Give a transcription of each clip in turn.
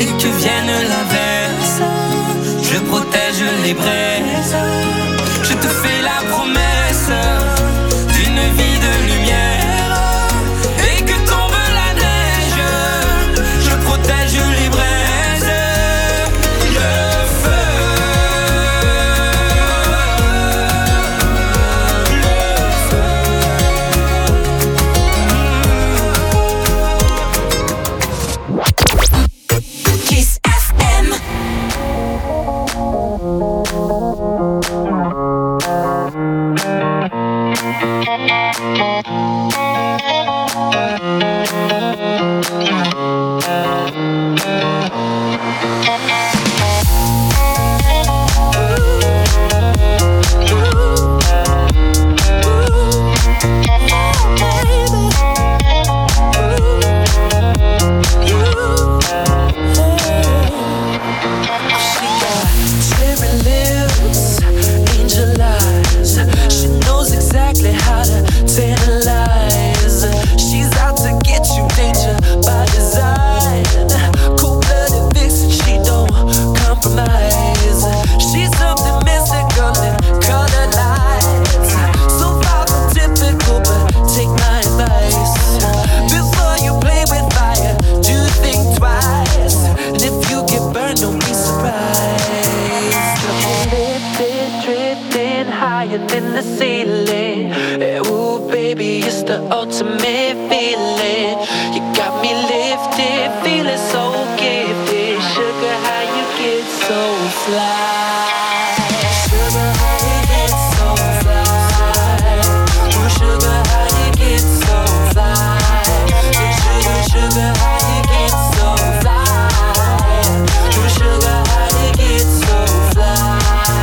et que vienne l'averse, je protège les braises. Je te fais la promesse d'une vie de lumière et que tombe la neige, je protège les braises. Le feu, Kiss FM. Ultimate feeling, you got me lifted, feeling so gifted. Sugar, how you get so fly? Sugar, how you get so fly? Oh, sugar, how you get so fly? Sugar, sugar, how you get so fly? Oh, sugar, how you get so fly?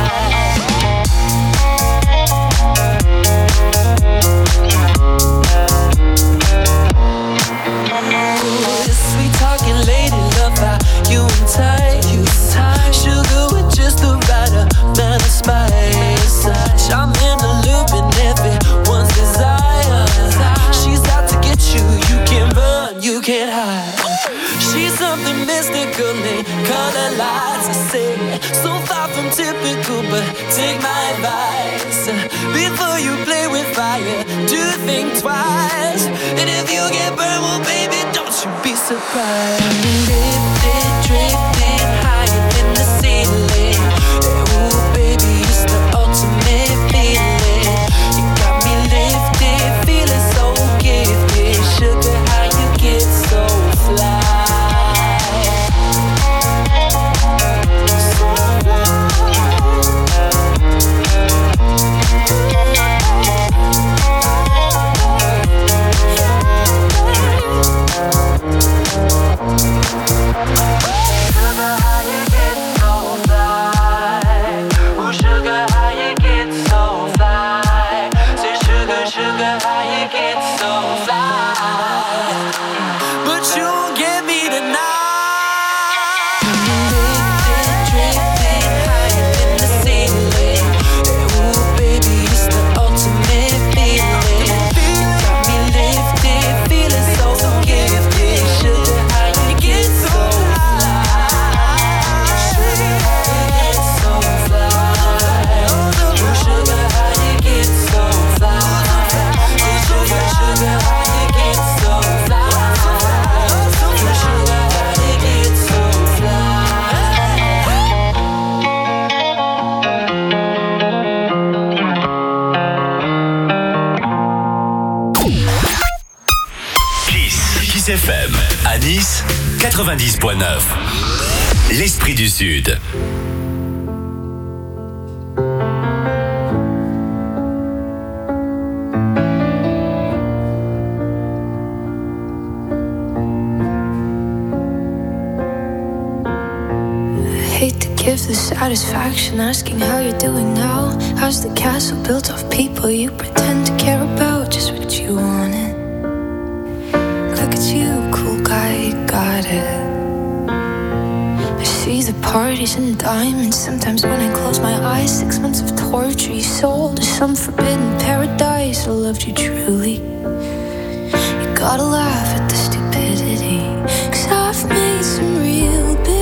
Sweet talking lady, love how you and tight. Sugar with just the right amount of spice. I'm in the loop and everyone's desire. She's out to get you, you can't run, you can't hide. She's something mystical in color lights. I say, so far from typical, but take my advice. Before you play with fire, do think twice. And if you get burned, well baby, don't you be surprised. Lifted, drifting higher than the ceiling. Ooh baby, it's the ultimate feeling. You got me lifted, feeling so gifted. Sugar, how you get so fly? FM, à Nice, 90.9. L'Esprit du Sud. Hate to give the satisfaction asking how you're doing now. How's the castle built of people you pretend to care about? Just what you wanted. Look at you, cool guy, you got it. I see the parties and diamonds. Sometimes when I close my eyes, 6 months of torture you sold to some forbidden paradise. I loved you truly. You gotta laugh at the stupidity, 'cause I've made some real big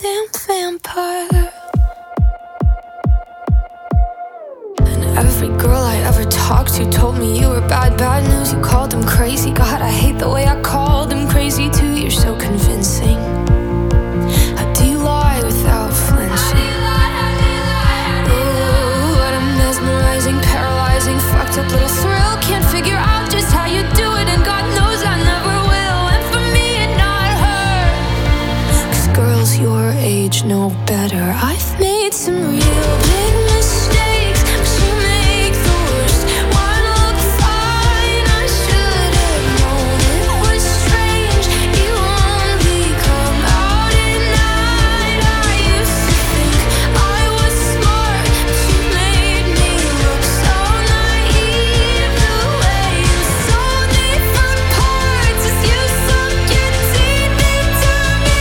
goddamn vampire. And every girl I ever talked to told me you were bad news. You called them crazy. God, I hate the way I called them crazy too. You're so convincing. How do you lie without flinching? Ooh, what a mesmerizing, paralyzing, fucked up little thrill. Can't figure out just how you do it, and God knows I never will. And for me and not her, 'cause girls your age know better. I've made some real big mistakes, but you make the worst one look fine. I should have known it was strange. You only come out at night. I used to think I was smart, but you made me look so naive. The way you sold me for parts as you sunk your teeth into me.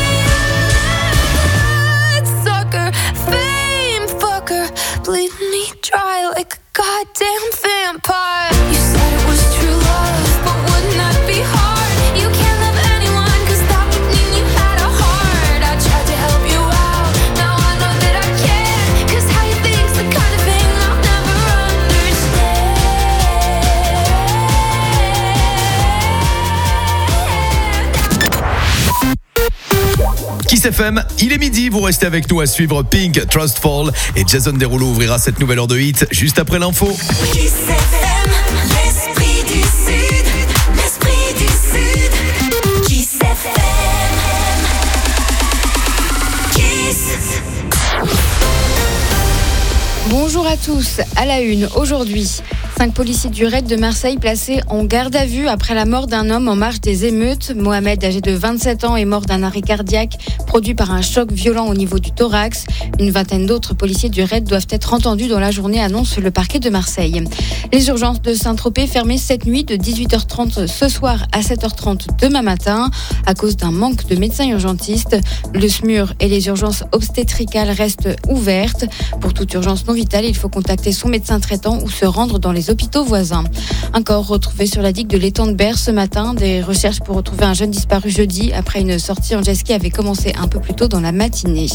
Sucker, fame fucker, bleed me dry like a goddamn vampire. You said it was true love, but wouldn't that be hard? You can't love anyone, 'cause that would mean you had a heart. I tried to help you out, now I know that I can't, 'cause how you think's the kind of thing I'll never understand. Kiss FM, il est midi, vous restez avec nous à suivre Pink, Trust Fall, et Jason Derulo ouvrira cette nouvelle heure de hit juste après l'info. Kiss FM, l'esprit du Sud, l'esprit du Sud. Kiss FM, Kiss. Bonjour à tous, à la une aujourd'hui. 5 policiers du raid de Marseille placés en garde à vue après la mort d'un homme en marge des émeutes. Mohamed, âgé de 27 ans, est mort d'un arrêt cardiaque produit par un choc violent au niveau du thorax. Une vingtaine d'autres policiers du raid doivent être entendus dans la journée, annonce le parquet de Marseille. Les urgences de Saint-Tropez fermées cette nuit de 18h30 ce soir à 7h30 demain matin à cause d'un manque de médecins urgentistes. Le SMUR et les urgences obstétricales restent ouvertes. Pour toute urgence non vitale, il faut contacter son médecin traitant ou se rendre dans les hôpitaux voisins. Un corps retrouvé sur la digue de l'étang de Berre ce matin. Des recherches pour retrouver un jeune disparu jeudi après une sortie en jet-ski avait commencé un peu plus tôt dans la matinée.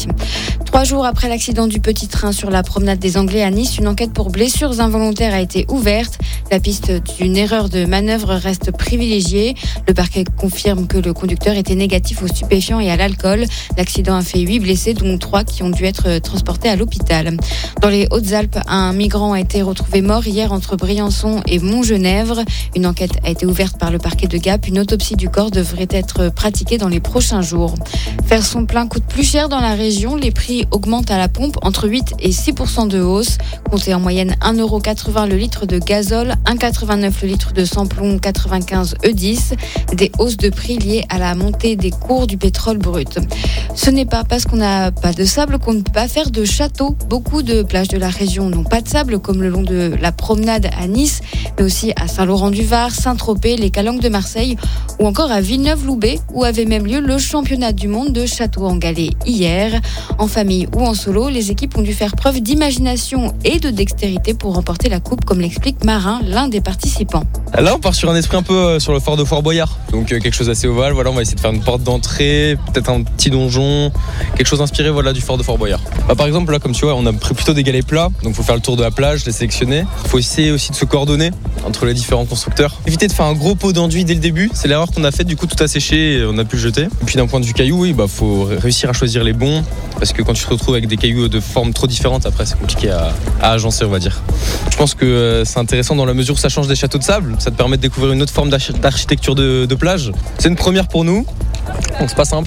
3 jours après l'accident du petit train sur la promenade des Anglais à Nice, une enquête pour blessures involontaires a été ouverte. La piste d'une erreur de manœuvre reste privilégiée. Le parquet confirme que le conducteur était négatif aux stupéfiants et à l'alcool. L'accident a fait 8 blessés, dont 3 qui ont dû être transportés à l'hôpital. Dans les Hautes-Alpes, un migrant a été retrouvé mort hier entre Briançon et Montgenèvre. Une enquête a été ouverte par le parquet de Gap. Une autopsie du corps devrait être pratiquée dans les prochains jours. Faire son plein coûte plus cher dans la région. Les prix augmentent à la pompe, entre 8 et 6% de hausse. Comptez en moyenne 1,80€ le litre de gazole, 1,89€ le litre de samplon 95 E10. Des hausses de prix liées à la montée des cours du pétrole brut. Ce n'est pas parce qu'on n'a pas de sable qu'on ne peut pas faire de château. Beaucoup de plages de la région n'ont pas de sable, comme le long de la promenade à Nice, mais aussi à Saint-Laurent-du-Var, Saint-Tropez, les Calanques de Marseille ou encore à Villeneuve-Loubet, où avait même lieu le championnat du monde de château en galets hier. En famille ou en solo, les équipes ont dû faire preuve d'imagination et de dextérité pour remporter la coupe, comme l'explique Marin, l'un des participants. Là, on part sur un esprit un peu sur le fort de Fort-Boyard, donc quelque chose d'assez ovale. Voilà, on va essayer de faire une porte d'entrée, peut-être un petit donjon, quelque chose inspiré du fort de Fort-Boyard. Par exemple, là, comme tu vois, on a pris plutôt des galets plats, donc il faut faire le tour de la plage, les sélectionner. Il faut essayer aussi de se coordonner entre les différents constructeurs. Éviter de faire un gros pot d'enduit dès le début, c'est l'erreur qu'on a faite, du coup tout a séché et on a pu le jeter. Et puis d'un point de vue cailloux, oui, faut réussir à choisir les bons, parce que quand tu te retrouves avec des cailloux de formes trop différentes, après c'est compliqué à agencer, on va dire. Je pense que c'est intéressant dans la mesure où ça change des châteaux de sable, ça te permet de découvrir une autre forme d'architecture de plage. C'est une première pour nous, donc c'est pas simple.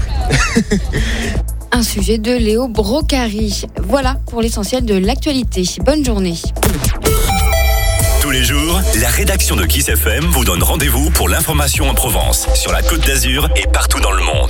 Un sujet de Léo Brocari. Voilà pour l'essentiel de l'actualité. Bonne journée. Tous les jours, la rédaction de Kiss FM vous donne rendez-vous pour l'information en Provence, sur la Côte d'Azur et partout dans le monde.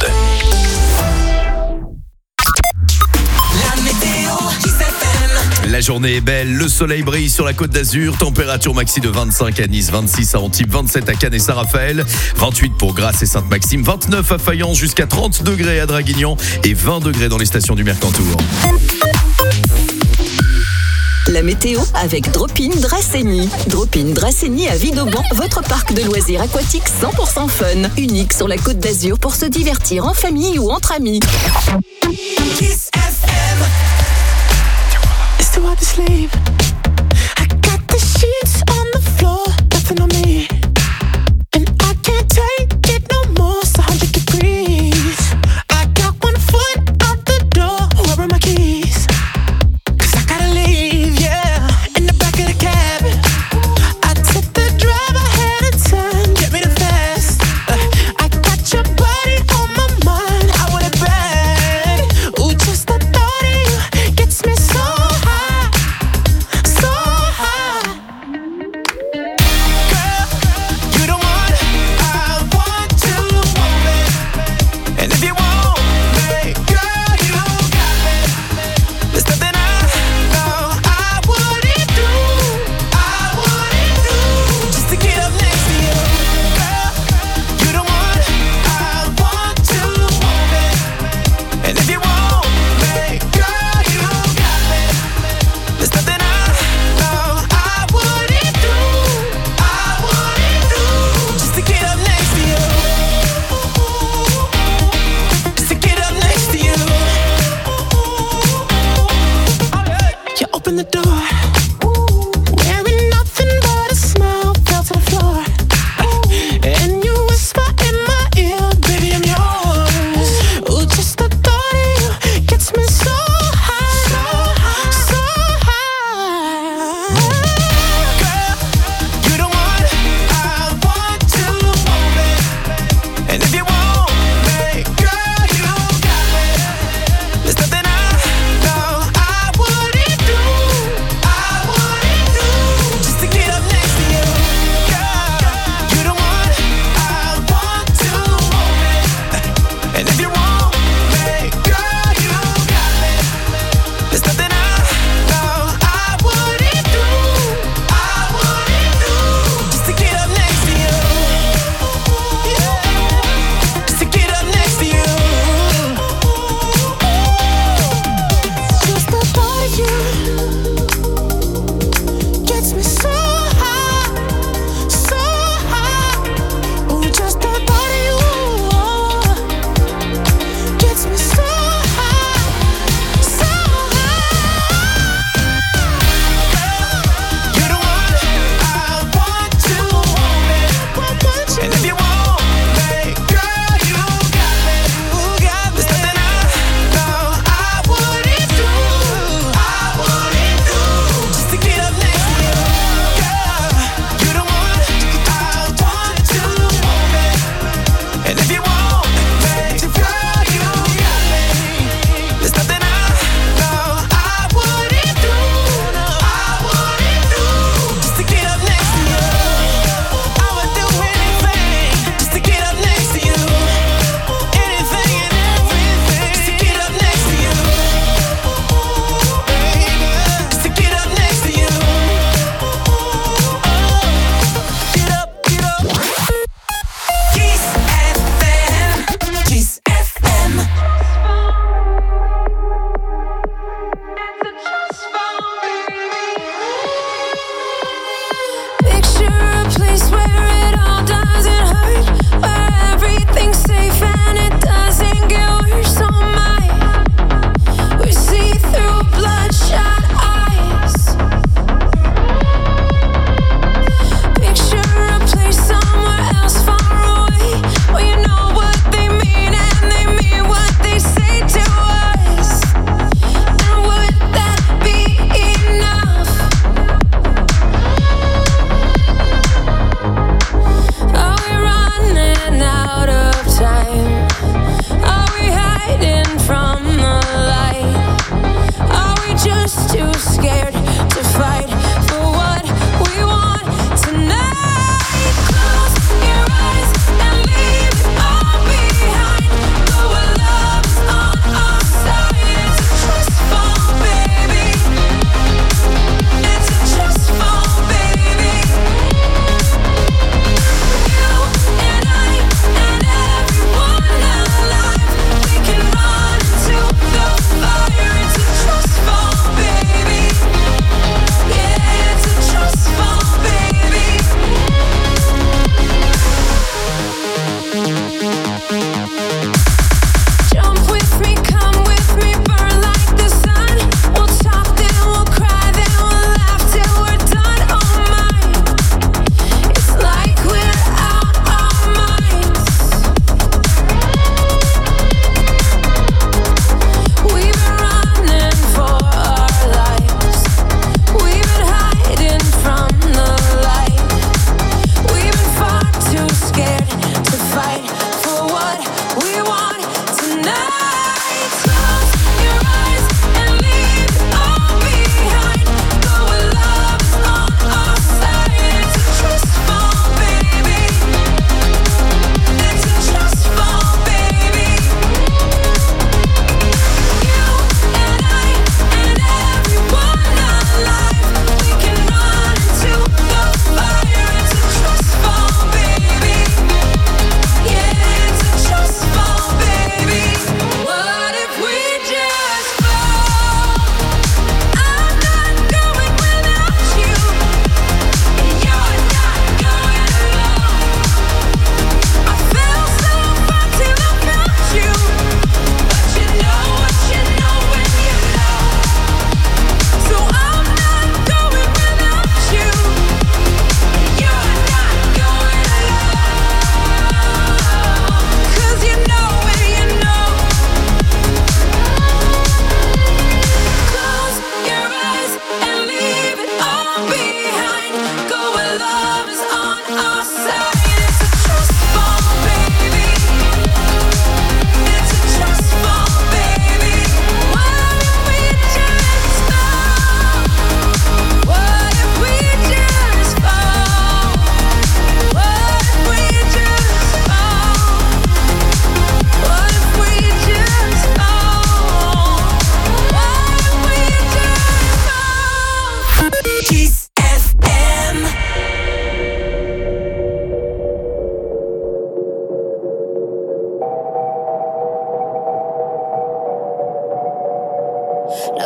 La météo, Kiss FM. La journée est belle, le soleil brille sur la Côte d'Azur, température maxi de 25 à Nice, 26 à Antibes, 27 à Cannes et Saint-Raphaël, 28 pour Grasse et Sainte-Maxime, 29 à Fayence, jusqu'à 30 degrés à Draguignan et 20 degrés dans les stations du Mercantour. La météo avec Drop-in Dracénie. Drop-in Dracénie à Vidauban, votre parc de loisirs aquatiques 100% fun. Unique sur la Côte d'Azur pour se divertir en famille ou entre amis. Kiss FM. It's too hard to sleep. I got the sheets on the floor, nothing on me. And I can't take it no more, it's 100 degrees. I got one foot out the door, where are my keys? Cause I gotta leave, yeah. In the back of the cab, I took the drive ahead of time, get me the fast. I got your body on my mind, I want it bad. Ooh, just the thought of you gets me so high.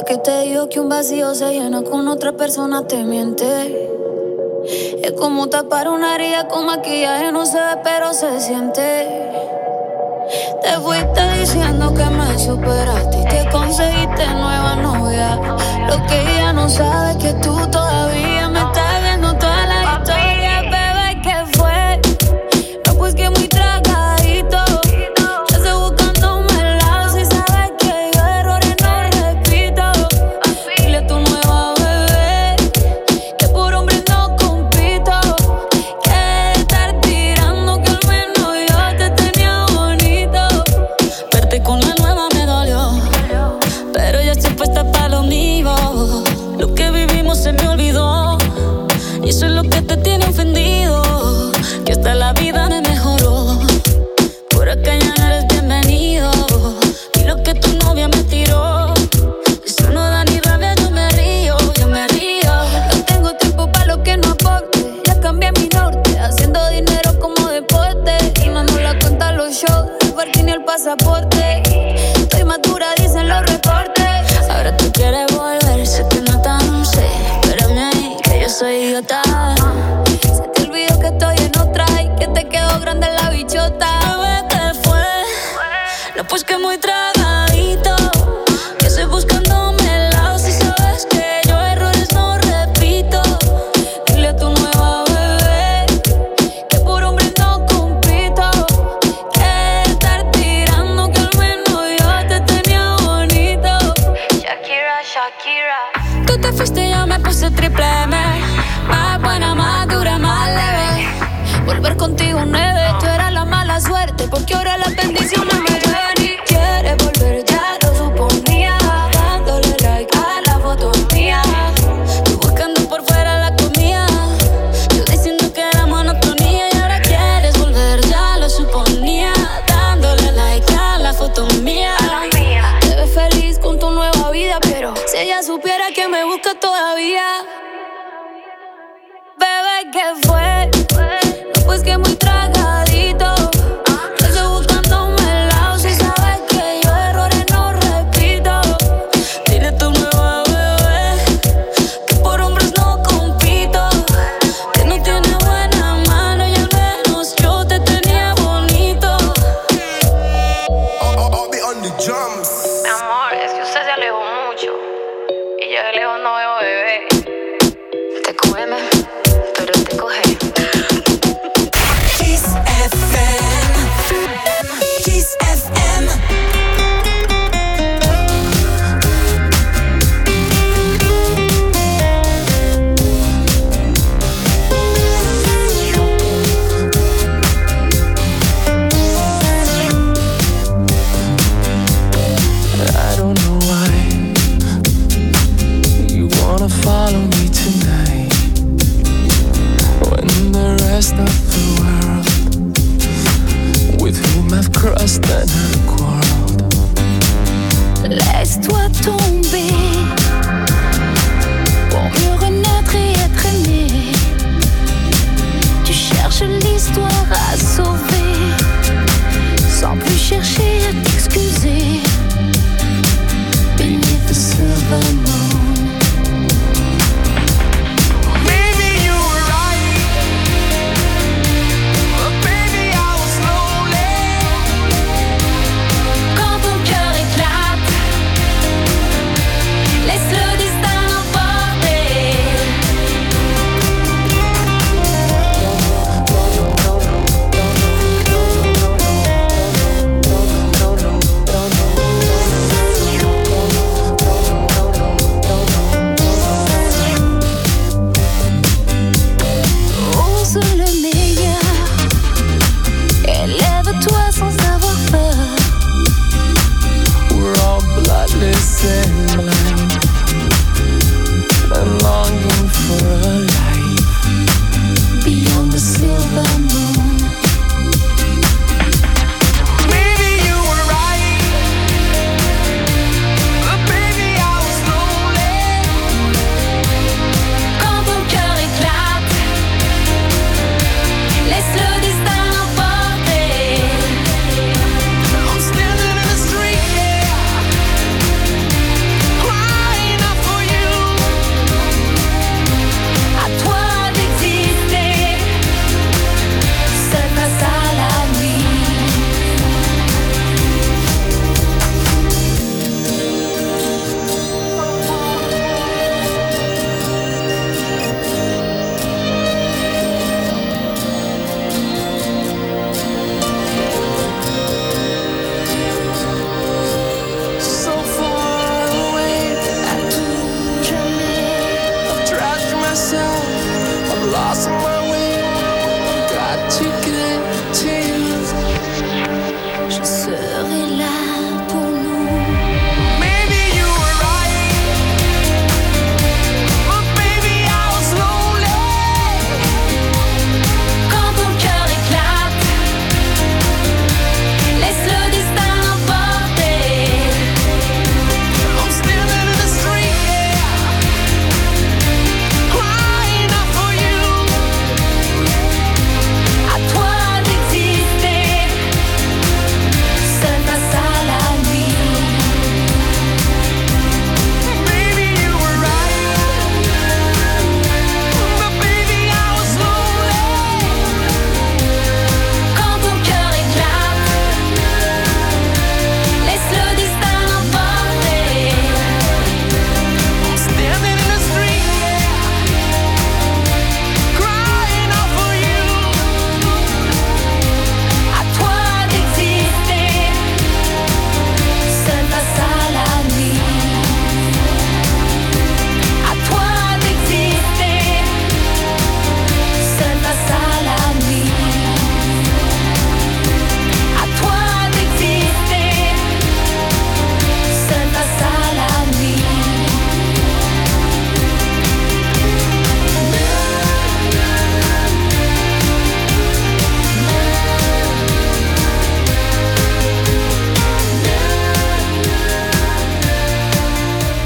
Porque te digo que un vacío se llena con otra persona, te miente. Es como tapar una herida con maquillaje, no se ve pero se siente. Te fuiste diciendo que me superaste y te conseguiste nueva novia. Lo que ella no sabe es que tú todavía me estás viendo toda la historia. Bebé, ¿qué fue? No, pues que muy tragadito. Ya estoy buscándome el lado. Si sabes que yo errores no repito. Dile a tu nueva bebé que por hombre no compito. Que estar tirando que al menos yo te tenía bonito. Verte con la nueva me dolió, pero ya estoy puesta para lo mío. Lo que vivimos se me olvidó y eso es lo que te tiene ofendido. Que hasta la vida me mejoró. Por acá ya no eres bienvenido. Y lo que tu novia me tiró, eso no da ni rabia, yo me río, yo me río. No tengo tiempo para lo que no aporte. Ya cambié mi norte, haciendo dinero como deporte. Y no nos la cuentan los shows, el parking ni el pasaporte. Estoy madura, dicen los reportes. Ahora tú quieres volver, sé que no tan sé. Espérame ahí, que yo soy idiota. Se te olvidó que estoy en otra y que te quedó grande la bichota. Bebé, ¿qué fue? No, pues que muy tragadito. Que estoy buscándome el lado. Si sabes que yo errores no repito. Dile a tu nueva bebé que por hombre no compito. Que estar tirando que al menos yo te tenía bonito. Shakira, Shakira. Tú te fuiste y yo me puse triple M. Más buena, más dura, más leve. Volver contigo nueve. Tú eras la mala suerte porque ahora las bendiciones me llevan. Y quieres volver, ya lo suponía. Dándole like a la foto mía. Tú buscando por fuera la comida. Yo diciendo que era monotonía. Y ahora quieres volver, ya lo suponía. Dándole like a la foto mía. Te ves feliz con tu nueva vida, pero si ella supiera que me busca todavía. Bebé, ¿qué fue? No, pues que muy tragadito. Yo estoy buscándome el lado. Si sabes que yo errores no repito. Dile a tu nueva bebé que por hombres no compito. Que no tiene buena mano y al menos yo te tenía bonito. Mi amor, es que usted se alejó mucho y yo de lejos no veo bebé. Te cógeme, pero te coge. Kiss FM. Kiss FM. I don't know why you wanna follow me tonight when the rest of the world with whom I've crossed another world. Laisse-toi tomber pour mieux renaître et être aimé. Tu cherches l'histoire à sauver sans plus chercher à t'excuser. Beneath the silver moon. Maybe you were right, but baby I was lonely. Quand ton cœur éclate, laisse le destin emporter. Ose le meilleur, élève-toi sans avoir peur. We're all bloodless and blind and longing for a life Beyond the silver moon. Maybe you were right, but baby I was lonely. Quand ton cœur éclate, laisse le destin emporter. I'm standing in the street, yeah, crying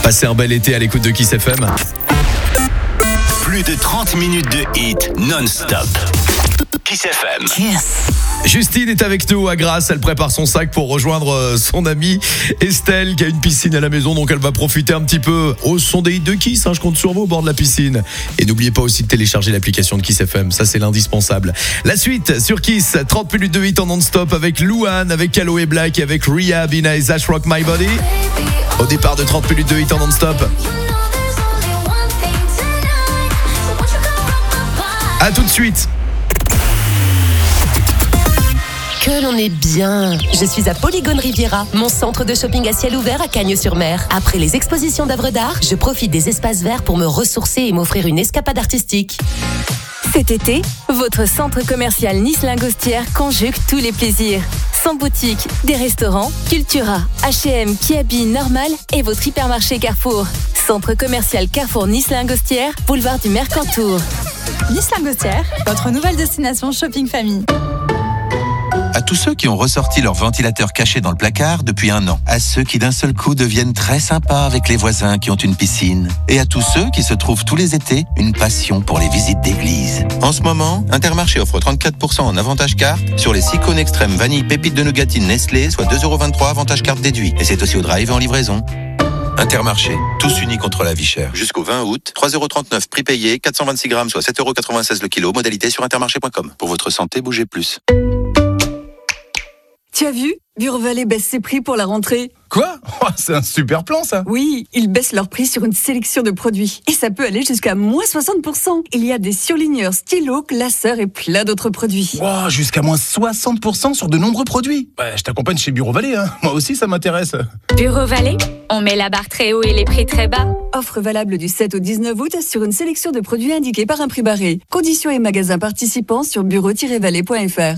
Passez un bel été à l'écoute de Kiss FM. Plus de 30 minutes de hit non-stop. Kiss FM. Justine est avec nous à Grasse, elle prépare son sac pour rejoindre son amie Estelle qui a une piscine à la maison, donc elle va profiter un petit peu au son des hits de Kiss, je compte sur vous au bord de la piscine. Et n'oubliez pas aussi de télécharger l'application de Kiss FM, ça c'est l'indispensable. La suite sur Kiss, 30 minutes de hit en non-stop avec Louane, avec Aloe Black, avec Rhea, Bina et Zash Rock My Body. Au départ de 30 minutes de hit en non-stop. A tout de suite. Que l'on est bien. Je suis à Polygone Riviera, mon centre de shopping à ciel ouvert à Cagnes-sur-Mer. Après les expositions d'œuvres d'art, je profite des espaces verts pour me ressourcer et m'offrir une escapade artistique. Cet été, votre centre commercial Nice-Lingostière conjugue tous les plaisirs. 100 boutiques, des restaurants, Cultura, H&M, Kiabi, Normal et votre hypermarché Carrefour. Centre commercial Carrefour Nice-Lingostière, boulevard du Mercantour. Nice-Lingostière, votre nouvelle destination shopping famille. À tous ceux qui ont ressorti leur ventilateur caché dans le placard depuis 1 an. À ceux qui d'un seul coup deviennent très sympas avec les voisins qui ont une piscine. Et à tous ceux qui se trouvent tous les étés une passion pour les visites d'église. En ce moment, Intermarché offre 34% en avantage carte sur les 6 cônes extrêmes vanille pépites de nougatine Nestlé, soit 2,23€ avantage carte déduit. Et c'est aussi au drive et en livraison. Intermarché, tous unis contre la vie chère. Jusqu'au 20 août, 3,39€ prix payé, 426 grammes, soit 7,96€ le kilo. Modalité sur intermarché.com. Pour votre santé, bougez plus. Tu as vu ? Bureau Vallée baisse ses prix pour la rentrée. Quoi ? Oh, c'est un super plan, ça. Oui, ils baissent leurs prix sur une sélection de produits. Et ça peut aller jusqu'à moins 60%. Il y a des surligneurs, stylos, classeurs et plein d'autres produits. Wow, jusqu'à moins 60% sur de nombreux produits. Ouais, je t'accompagne chez Bureau Vallée, hein. Moi aussi, ça m'intéresse. Bureau Vallée, on met la barre très haut et les prix très bas. Offre valable du 7 au 19 août sur une sélection de produits indiqués par un prix barré. Conditions et magasins participants sur bureau-vallée.fr.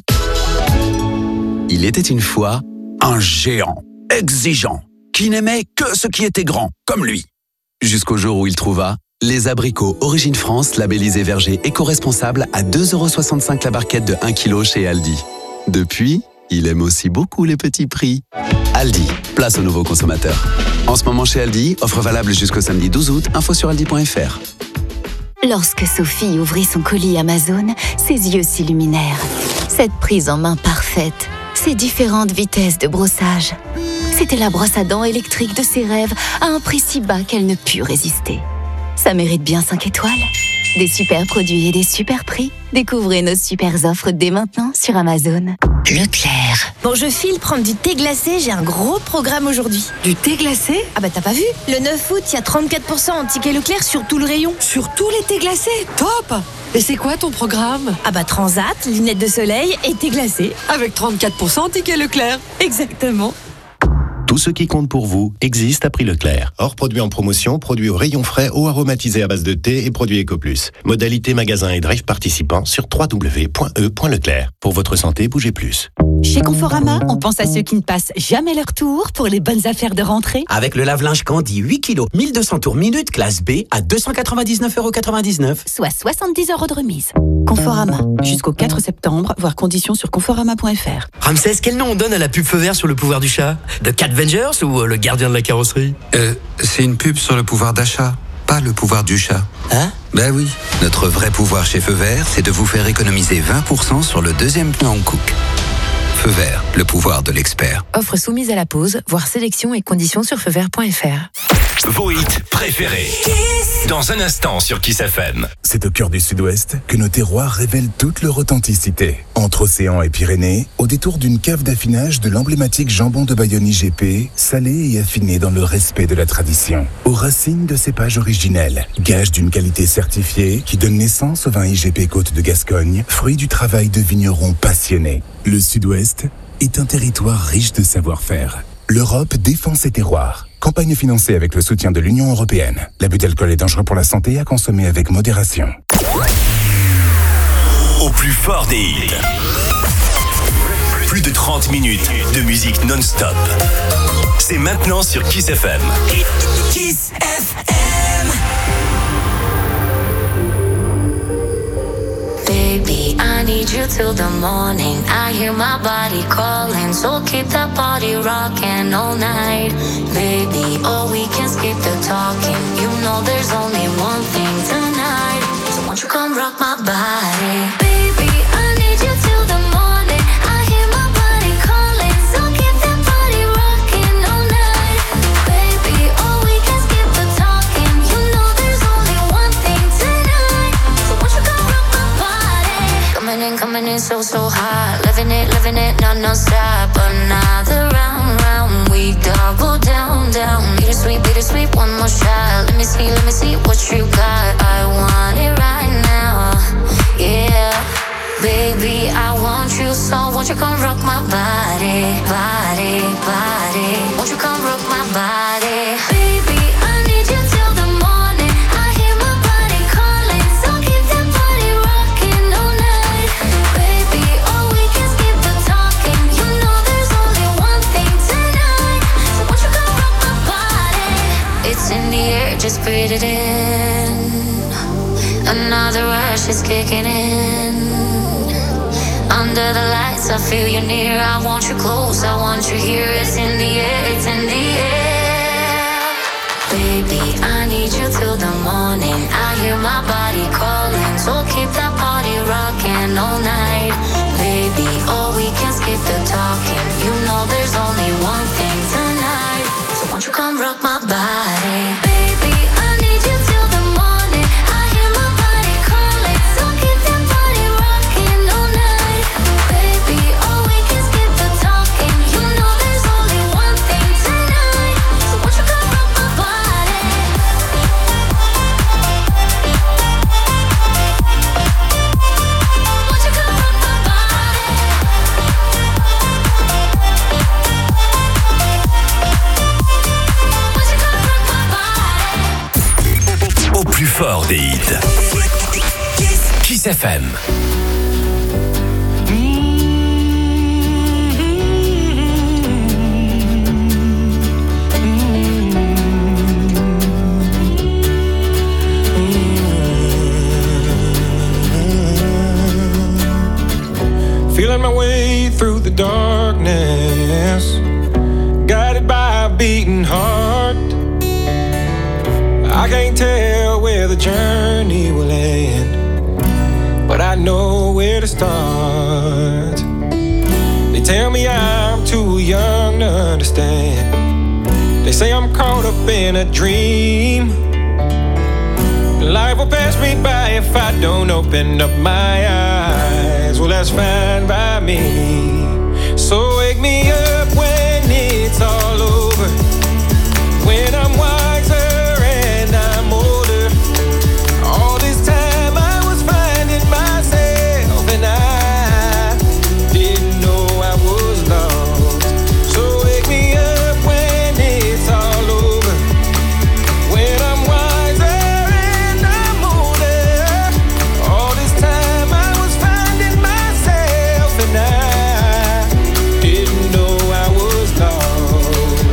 Il était une fois un géant, exigeant, qui n'aimait que ce qui était grand, comme lui. Jusqu'au jour où il trouva les abricots Origine France labellisés verger éco-responsable à 2,65€ la barquette de 1 kg chez Aldi. Depuis, il aime aussi beaucoup les petits prix. Aldi, place aux nouveaux consommateurs. En ce moment chez Aldi, offre valable jusqu'au samedi 12 août, info sur aldi.fr. Lorsque Sophie ouvrit son colis Amazon, ses yeux s'illuminèrent. Cette prise en main parfaite, ces différentes vitesses de brossage. C'était la brosse à dents électrique de ses rêves à un prix si bas qu'elle ne put résister. Ça mérite bien 5 étoiles. Des super produits et des super prix. Découvrez nos super offres dès maintenant sur Amazon. Leclerc. Bon, je file prendre du thé glacé, j'ai un gros programme aujourd'hui. Du thé glacé ? Ah bah t'as pas vu ? Le 9 août, il y a 34% en ticket Leclerc sur tout le rayon. Sur tous les thés glacés ? Top ! Et c'est quoi ton programme ? Ah bah transat, lunettes de soleil et thé glacé. Avec 34% en ticket Leclerc. Exactement. Tout ce qui compte pour vous existe à prix Leclerc. Hors produits en promotion, produits au rayon frais, eau aromatisée à base de thé et produits EcoPlus. Modalité magasin et drive participants sur www.e.leclerc. Pour votre santé, bougez plus. Chez Conforama, on pense à ceux qui ne passent jamais leur tour pour les bonnes affaires de rentrée. Avec le lave-linge Candy 8 kg, 1200 tours minutes, classe B, à 299,99€. Soit 70€ de remise. Conforama, jusqu'au 4 septembre, voir conditions sur conforama.fr. Ramsès, quel nom on donne à la pub feu vert sur le pouvoir du chat ? The Cat Vengers ou le gardien de la carrosserie ? C'est une pub sur le pouvoir d'achat, pas le pouvoir du chat. Hein ? Ben oui, notre vrai pouvoir chez Feu Vert, c'est de vous faire économiser 20% sur le deuxième plan en Cook. Feu Vert, le pouvoir de l'expert. Offre soumise à la pause, voir sélection et conditions sur feuvert.fr. Vos hits préférés. Dans un instant sur Kiss FM. C'est au cœur du Sud-Ouest que nos terroirs révèlent toute leur authenticité. Entre océan et Pyrénées, au détour d'une cave d'affinage de l'emblématique jambon de Bayonne IGP, salé et affiné dans le respect de la tradition. Aux racines de cépages originels, gage d'une qualité certifiée qui donne naissance au vin IGP Côte de Gascogne, fruit du travail de vignerons passionnés. Le Sud-Ouest est un territoire riche de savoir-faire. L'Europe défend ses terroirs. Campagne financée avec le soutien de l'Union européenne. L'abus d'alcool est dangereux pour la santé et à consommer avec modération. Au plus fort des hits. Plus de 30 minutes de musique non-stop. C'est maintenant sur Kiss FM. Kiss FM. Baby, I need you till the morning. I hear my body calling, so keep that body rocking all night. Baby, oh, we can skip the talking. You know there's only one thing tonight. So won't you come rock my body? Baby, I need you till the morning. I hear my body calling, so keep that body rocking all night. Baby, oh, we can skip the talking. You know there's only one thing tonight. So won't you come rock my body? Coming in so hot. Living it, non-stop. Another round, we double down. Bittersweet, one more shot. Let me see what you got. I want it right now, yeah. Baby, I want you, so won't you come rock my body. Won't you come rock my body? Baby, I need you till the morning. I hear my body calling, so keep that body rocking all night. Baby, oh, we can skip the talking. You know there's only one thing tonight. So won't you come rock my body? It's in the air, just breathe it in. Another rush is kicking in. Under the lights, I feel you near. I want you close, I want you here. It's in the air. Baby, I need you till the morning. I hear my body calling, so keep that body rocking all night. Baby, oh, we can skip the talking. You know there's only one thing tonight. So won't you come rock my body? Baby, I need you till the morning. I hear my body calling, so keep that body rocking all night. Baby, oh, we can skip the talking. You know there's only one thing tonight. So won't you come rock my body? Won't you come rock my body? Won't you come rock my body? Au plus fort des hits. Kiss FM. Feeling my way through the darkness, guided by a beating heart. I can't tell where the journey will end, but I know where to start. They tell me I'm too young to understand. They say I'm caught up in a dream. Life will pass me by if I don't open up my eyes. Well, that's fine by me. So wake me up when it's all over, when I'm wiser and I'm older. All this time I was finding myself, and I didn't know I was lost. So wake me up when it's all over, when I'm wiser and I'm older. All this time I was finding myself, and I didn't know I was lost.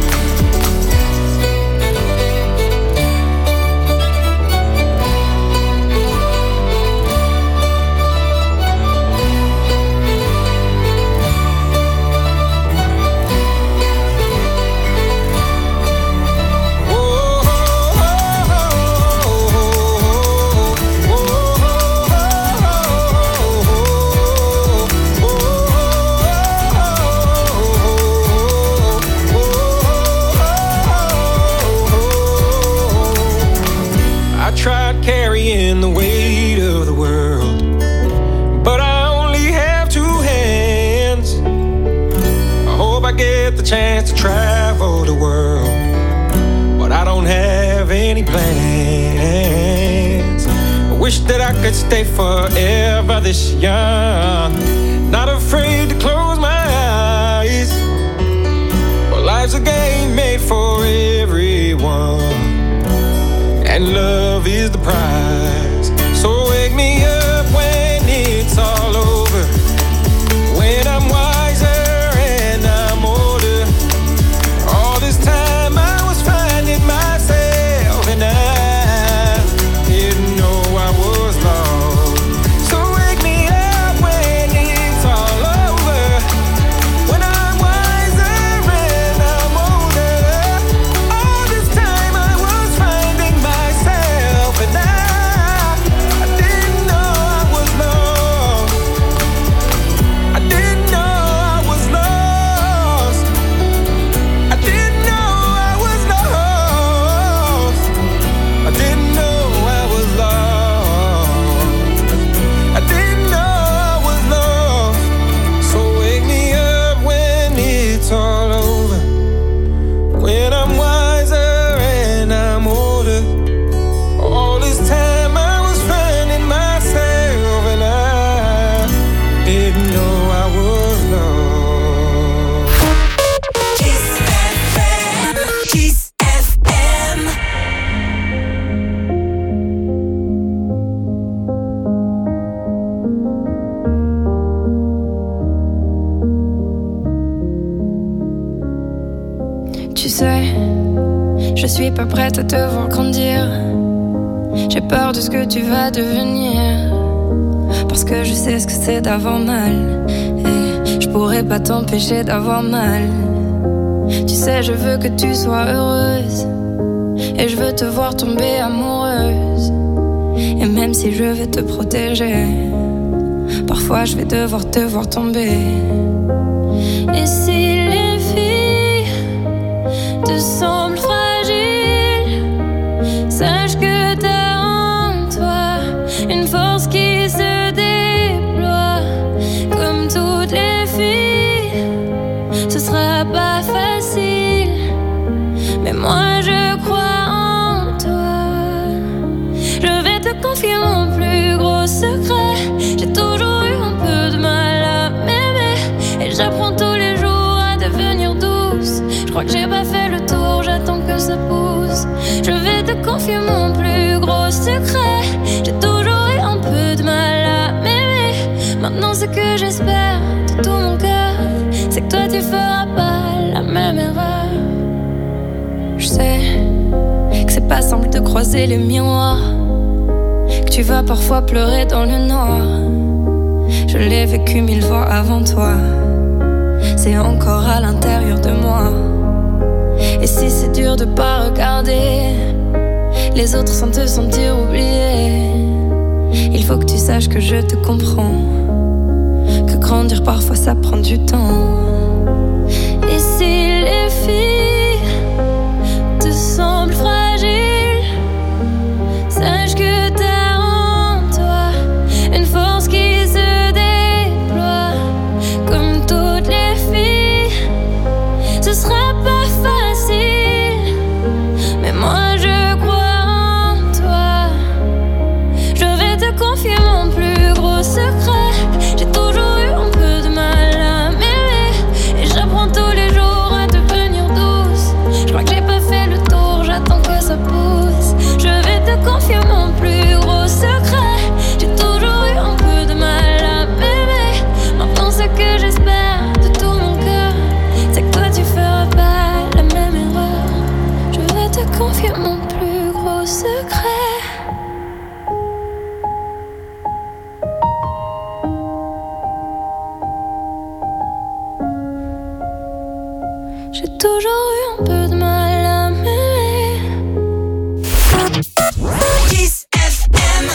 I tried carrying the weight of the world, but I only have two hands. I hope I get the chance to travel the world, but I don't have any plans. I wish that I could stay forever this young, not afraid to close my eyes. Well, life's a game made for everyone, and love is the prize. So wake me up when it's all over, when I'm wiser and I'm older. All this time I was finding myself, and I didn't know I was lost. So wake me up when Tu sais, je suis pas prête à te voir grandir. J'ai peur de ce que tu vas devenir, parce que je sais ce que c'est d'avoir mal, et je pourrais pas t'empêcher d'avoir mal. Tu sais, je veux que tu sois heureuse, et je veux te voir tomber amoureuse. Et même si je vais te protéger, parfois je vais devoir te voir tomber. Et si les filles te semblent fragiles, sache que t'as en toi une force qui se déploie. Comme toutes les filles, ce sera pas facile, mais moi je crois en toi. Je vais te confier mon plus gros secret. J'ai toujours eu un peu de mal à m'aimer, et j'apprends tous les jours à devenir douce. Je crois que j'ai pas fait le tour, j'attends que ça pousse. Je vais te confier mon plus gros secret. J'ai toujours eu un peu de mal à m'aimer. Maintenant ce que j'espère de tout mon cœur, c'est que toi tu feras pas la même erreur. Je sais que c'est pas simple de croiser les miroirs, que tu vas parfois pleurer dans le noir. Je l'ai vécu 1000 fois avant toi, c'est encore à l'intérieur de moi. Et si c'est dur de pas regarder les autres sans te sentir oublié, il faut que tu saches que je te comprends, que grandir parfois ça prend du temps. Et si les filles te semblent fragiles, sache que t'as en toi une force qui se déploie. Comme toutes les filles, ce sera pas facile, mais moi je crois en toi. Je vais te confier mon plus gros secret. J'ai toujours eu un peu de mal à m'aimer, et j'apprends tous les jours à devenir douce. Je crois que j'ai pas fait le tour, j'attends que ça pousse. Je vais te confier mon plus gros secret. J'ai toujours eu un peu de mal à m'aimer. Maintenant ce que j'espère de tout mon cœur, c'est que toi tu feras pas la même erreur. Je vais te confier mon plus gros secret. J'ai toujours eu un peu de mal à m'aimer. Kiss FM.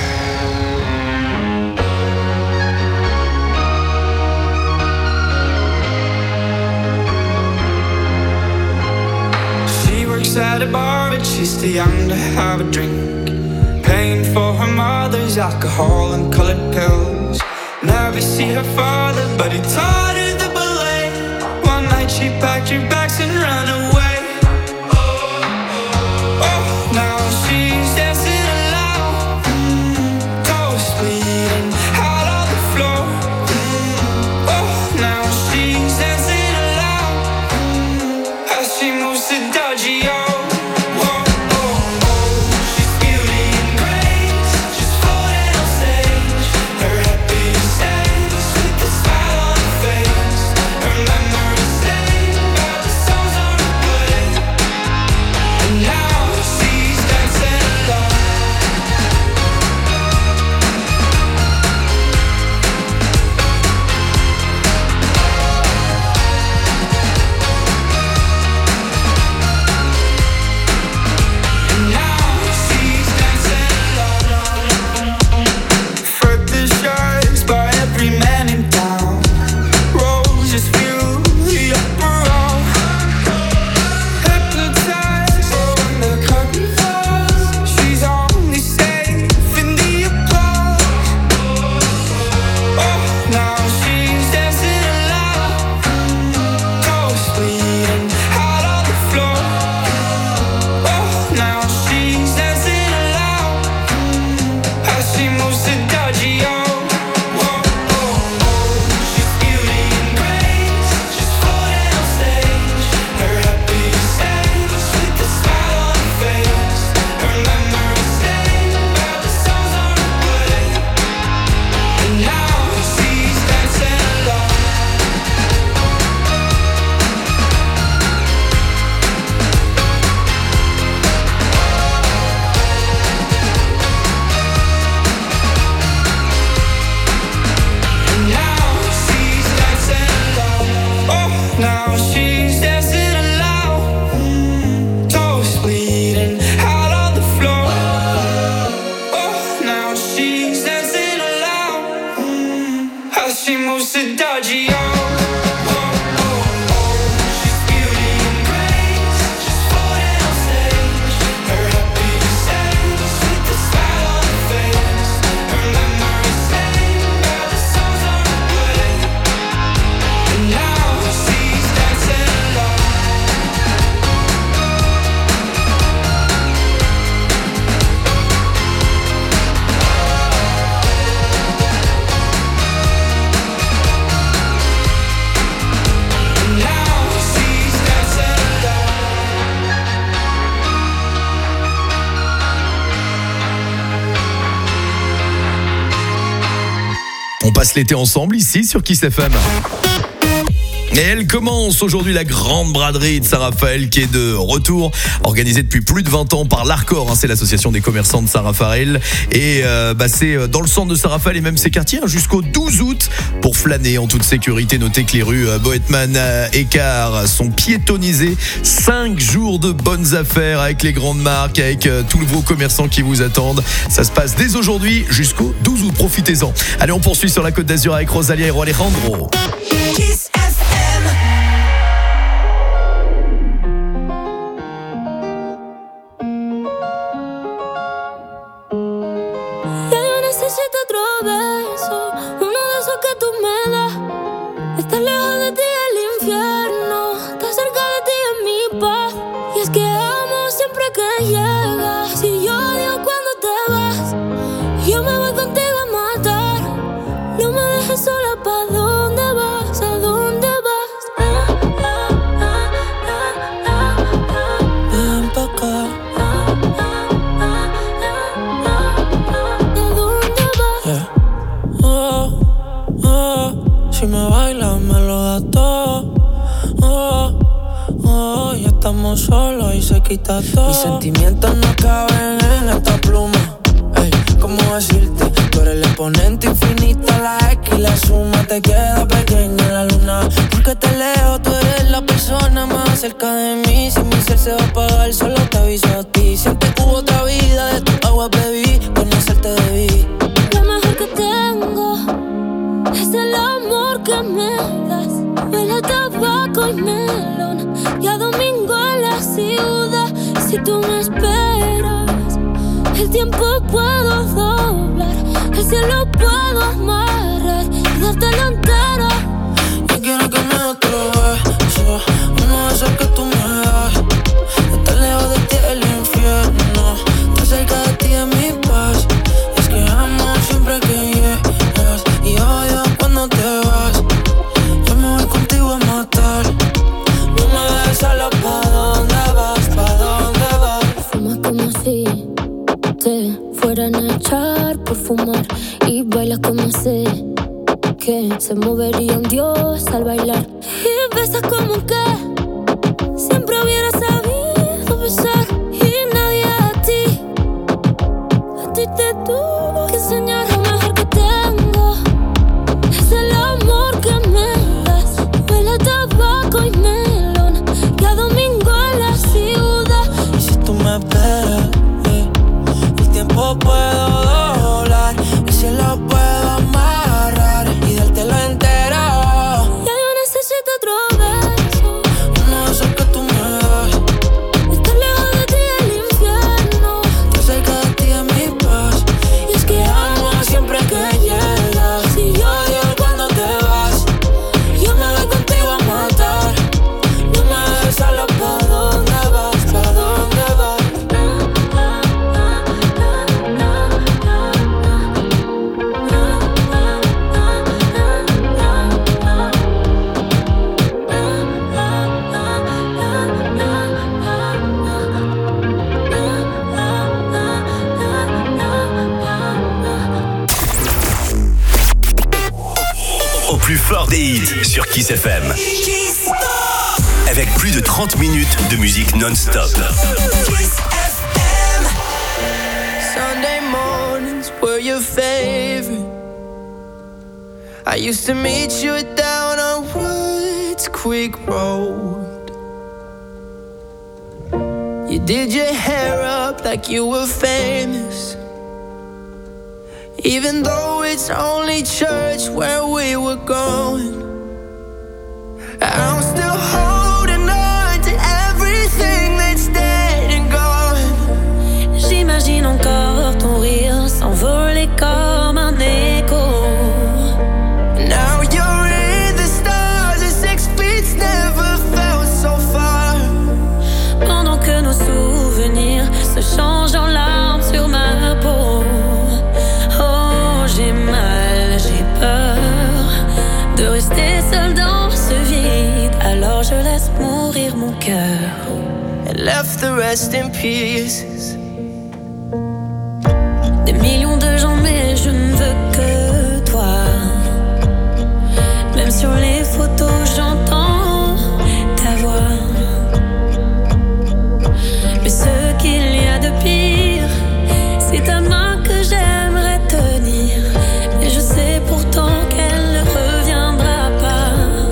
She works at a bar, but she's too young to have a drink. Paying for her mother's alcohol and colored pills. Never see her father, but he taught her the ballet. One night she packed her bags and ran away. Oh, now she's dancing alone, toes bleeding out on the floor. Oh, now she's dancing alone as she moves to Dodgy. Her memories stay, but now she's dancing alone, toes bleeding out on the floor. Oh, now she's dancing alone, how she moves to dodgy. On passe l'été ensemble ici sur Kiss FM. Et elle commence aujourd'hui la grande braderie de Saint-Raphaël qui est de retour, organisée depuis plus de 20 ans par l'Arcor, c'est l'association des commerçants de Saint-Raphaël. Et c'est dans le centre de Saint-Raphaël et même ses quartiers jusqu'au 12 août pour flâner en toute sécurité. Notez que les rues Boetman et Car sont piétonnisées. 5 jours de bonnes affaires avec les grandes marques, avec tous vos commerçants qui vous attendent. Ça se passe dès aujourd'hui jusqu'au 12 août. Profitez-en. Allez, on poursuit sur la Côte d'Azur avec Rosalia et Ro Alejandro. Solo y se quita todo. Mis sentimientos no caben en esta pluma. Ey, ¿cómo decirte? Tú eres el exponente infinito, la X y la suma te queda pequeña en la luna. Porque te leo, tú eres la persona más cerca de mí. Si mi ser se va a apagar, solo te aviso a ti. Si antes hubo otra vida, de tu agua bebí, conocerte debí. Lo mejor que tengo es el amor que me das. Huele a tabaco y melón y a domingo en la ciudad. Si tú me esperas, el tiempo puedo doblar, el cielo puedo amarrar y dártelo entero. Yo quiero que me des otro beso, uno de esos que tú me das. Estar lejos de ti es el infierno, estar cerca de ti es mi paz. Es que amo siempre que llegas y odio cuando te vas. Yo me voy contigo a matar. No me dejes solo, ¿pa' dónde vas? ¿Pa' dónde vas? Fumas como si te fueran a echar por fumar y bailas como sé que se movería un dios al bailar. Y besas como que siempre hubiera sabido besar y nadie a ti te tuvo que enseñar. Lo mejor que tengo es el amor que me das. Huele a tabaco y melón y a domingo en la ciudad. Y si tú me esperas, el tiempo puedo doblar, el cielo puedo amarrar y dártelo entero. Ya yo necesito otro beso, uno de esos que tú me das. estar lejos de ti es el infierno, estar cerca de ti es mi paz. Y es que amo siempre que llegas y odio cuando te vas. Yo me voy contigo a matar. No me dejes solo, ¿pa' dónde vas? ¿Pa' dónde vas? Au plus fort des hits sur Kiss FM. Avec plus de 30 minutes de musique non-stop. Sunday mornings were your favorite. I used to meet you down on Woods Creek. quick road. You did your hair up like you were famous, even though it's only church where we were going. I'm still holding on to everything that's dead and gone. J'imagine encore ton rire s'envoler comme un écho. Now you're in the stars and 6 feet never felt so far. Pendant que nos souvenirs se changent en larmes sur ma peau. Oh, j'ai mal, j'ai peur de rester seule dans ce vide. Alors je laisse mourir mon cœur and left the rest in pieces. Des millions de gens mais je ne veux que toi. Même sur les photos j'entends ta voix. Mais ce qu'il y a de pire, c'est ta main que j'aimerais tenir. Mais je sais pourtant qu'elle ne reviendra pas.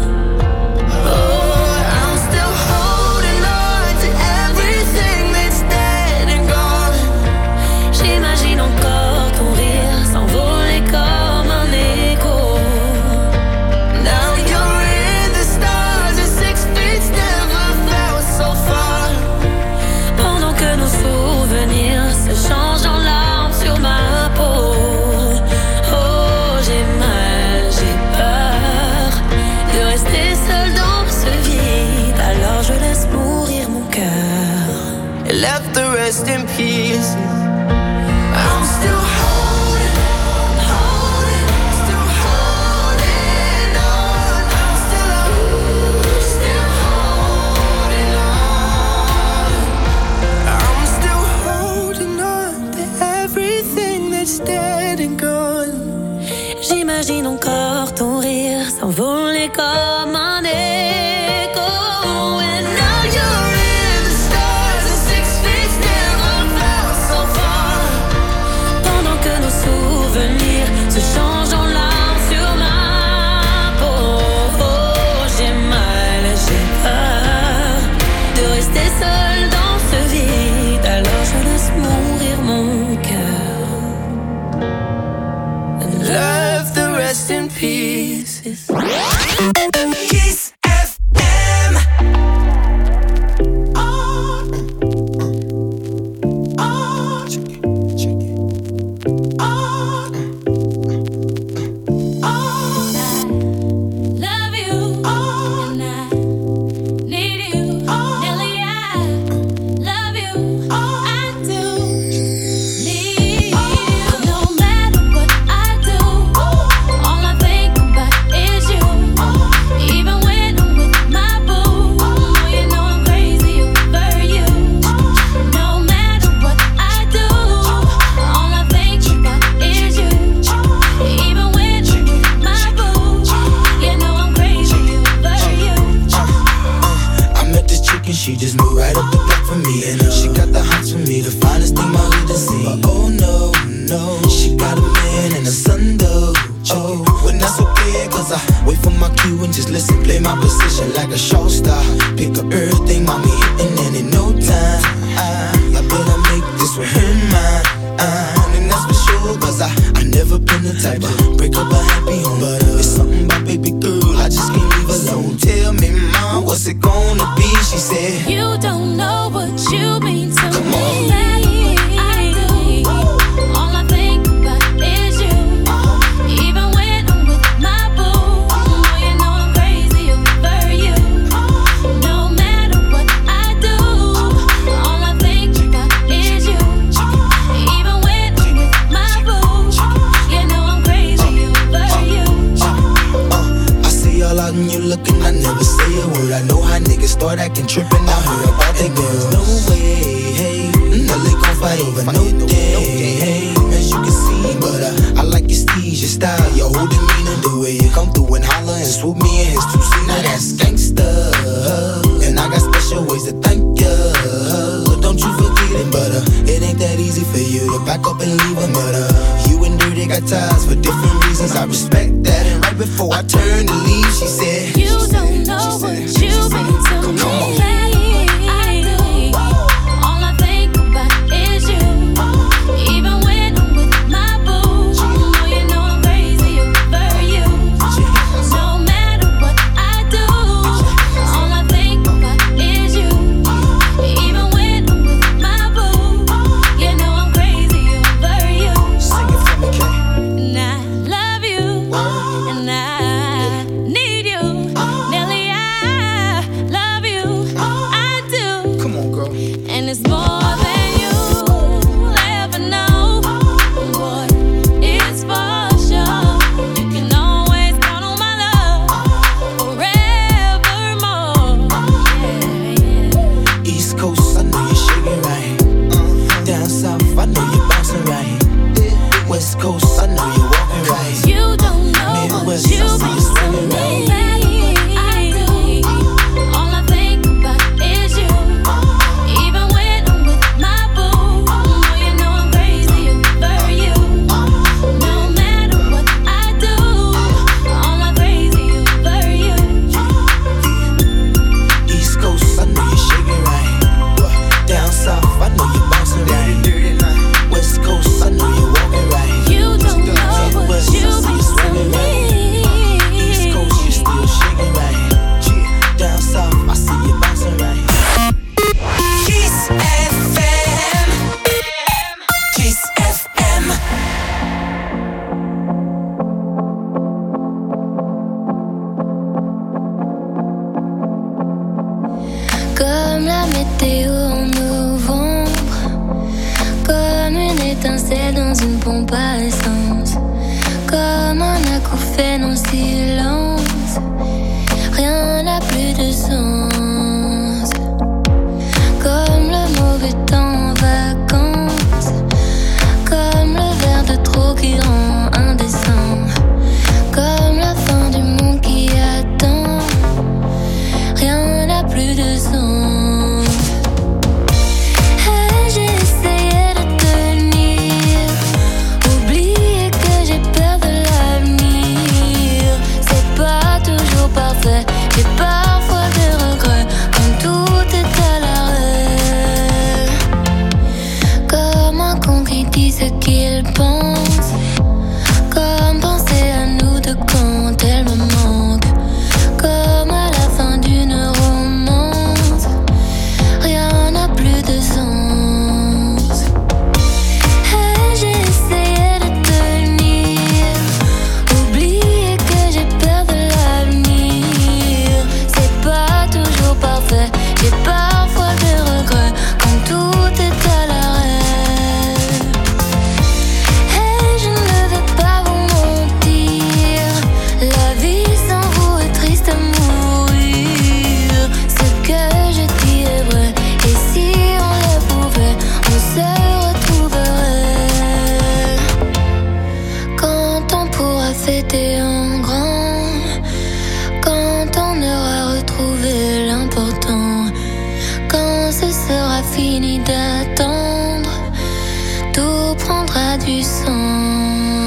Oh, I'm still holding on to everything that's dead and gone. J'imagine encore ton rire s'envoler comme un écho. Now you're in the stars and 6 feet never felt so far. Pendant que nos souvenirs se changent en larmes sur ma peau. Oh, j'ai mal, j'ai peur de rester seule dans ce vide. Alors je laisse mourir mon cœur and left the rest in pieces. I'm still holding on, still holding on. I'm still holding on. I'm still holding on to everything that's dead and gone. J'imagine encore ton rire s'envoler comme un écho. And now You're in the stars and 6 feet never felt so far. pendant que nos souvenirs se changent en larmes sur ma peau. Oh, j'ai mal, j'ai peur de rester seule dans ce vide. Alors je laisse mourir mon cœur and Left the rest in pieces. Kiss FM. love you and I need you. Nelly, I love you. I do need you. No matter what I do, all I think about is you. Even when I'm with my boo, you know I'm crazy over you. No matter what I do, all I think about is you. Even when I'm with my boo, you know I'm crazy over you. I met this chick and she just moved right up the block for me. And she got the hots for me, the finest thing my hood has seen. But oh no, no, she got a man and a son though. Oh, but that's okay, cause I wait for my cue and just listen, play my position like a show star. Pick up everything, mommy hitting, and in no time I better make this with her mine. And that's for sure, cause I never been the type to break up a happy home. But it's something about baby girl, I just can't leave alone. Tell me, mom, what's it gonna be? She said, You don't know what you mean to Come me. on. No matter what I do, all I think about is you. Even when I'm with my boo, you know I'm crazy over you. No matter what I do, all I think about is you. Even when I'm with my boo, you know I'm crazy over you. I see all out and you looking, I never say a word. I know how niggas start acting trippin'. I heard about they girls. No way, hey, Nelly gon' fight over no day, hey. As you can see, but I like your steez, your style, your whole demeanor, the way you come through and holler and swoop me in his two-seater. Now that's gangsta, and I got special ways to thank ya. But don't you forget it, but it ain't that easy for you to back up and leave a murder. You and Dirty got ties for different reasons. I respect that. And right before I turned to leave, she said, You don't know what Comme la météo en novembre, comme une étincelle dans une pompe à essence, comme un acouphène en silence, rien n'a plus de sens. Comme le mauvais temps en vacances, comme le verre de trop qui rend indécent, comme la fin du monde qui attend, rien n'a plus de sens. Et j'ai essayé de tenir, oublier que j'ai peur de l'avenir. C'est pas toujours parfait, j'ai parfois des regrets, quand tout est à l'arrêt. Comme un con qui dit ce qu'il pense, comme penser à nous deux quand elle me manque, comme à la fin d'une romance, rien n'a plus de sens. Et j'ai essayé de tenir, oublier que j'ai peur de l'avenir. C'est pas toujours parfait, j'ai parfois des regrets, quand tout est à l'arrêt. Et je ne veux pas vous mentir, la vie sans vous est triste à mourir. Ce que je dis est vrai, et si on le pouvait, on se retrouverait. Quand on pourra fêter en grand, quand on aura retrouvé l'important, quand ce sera fini d'attendre, tout prendra du sens.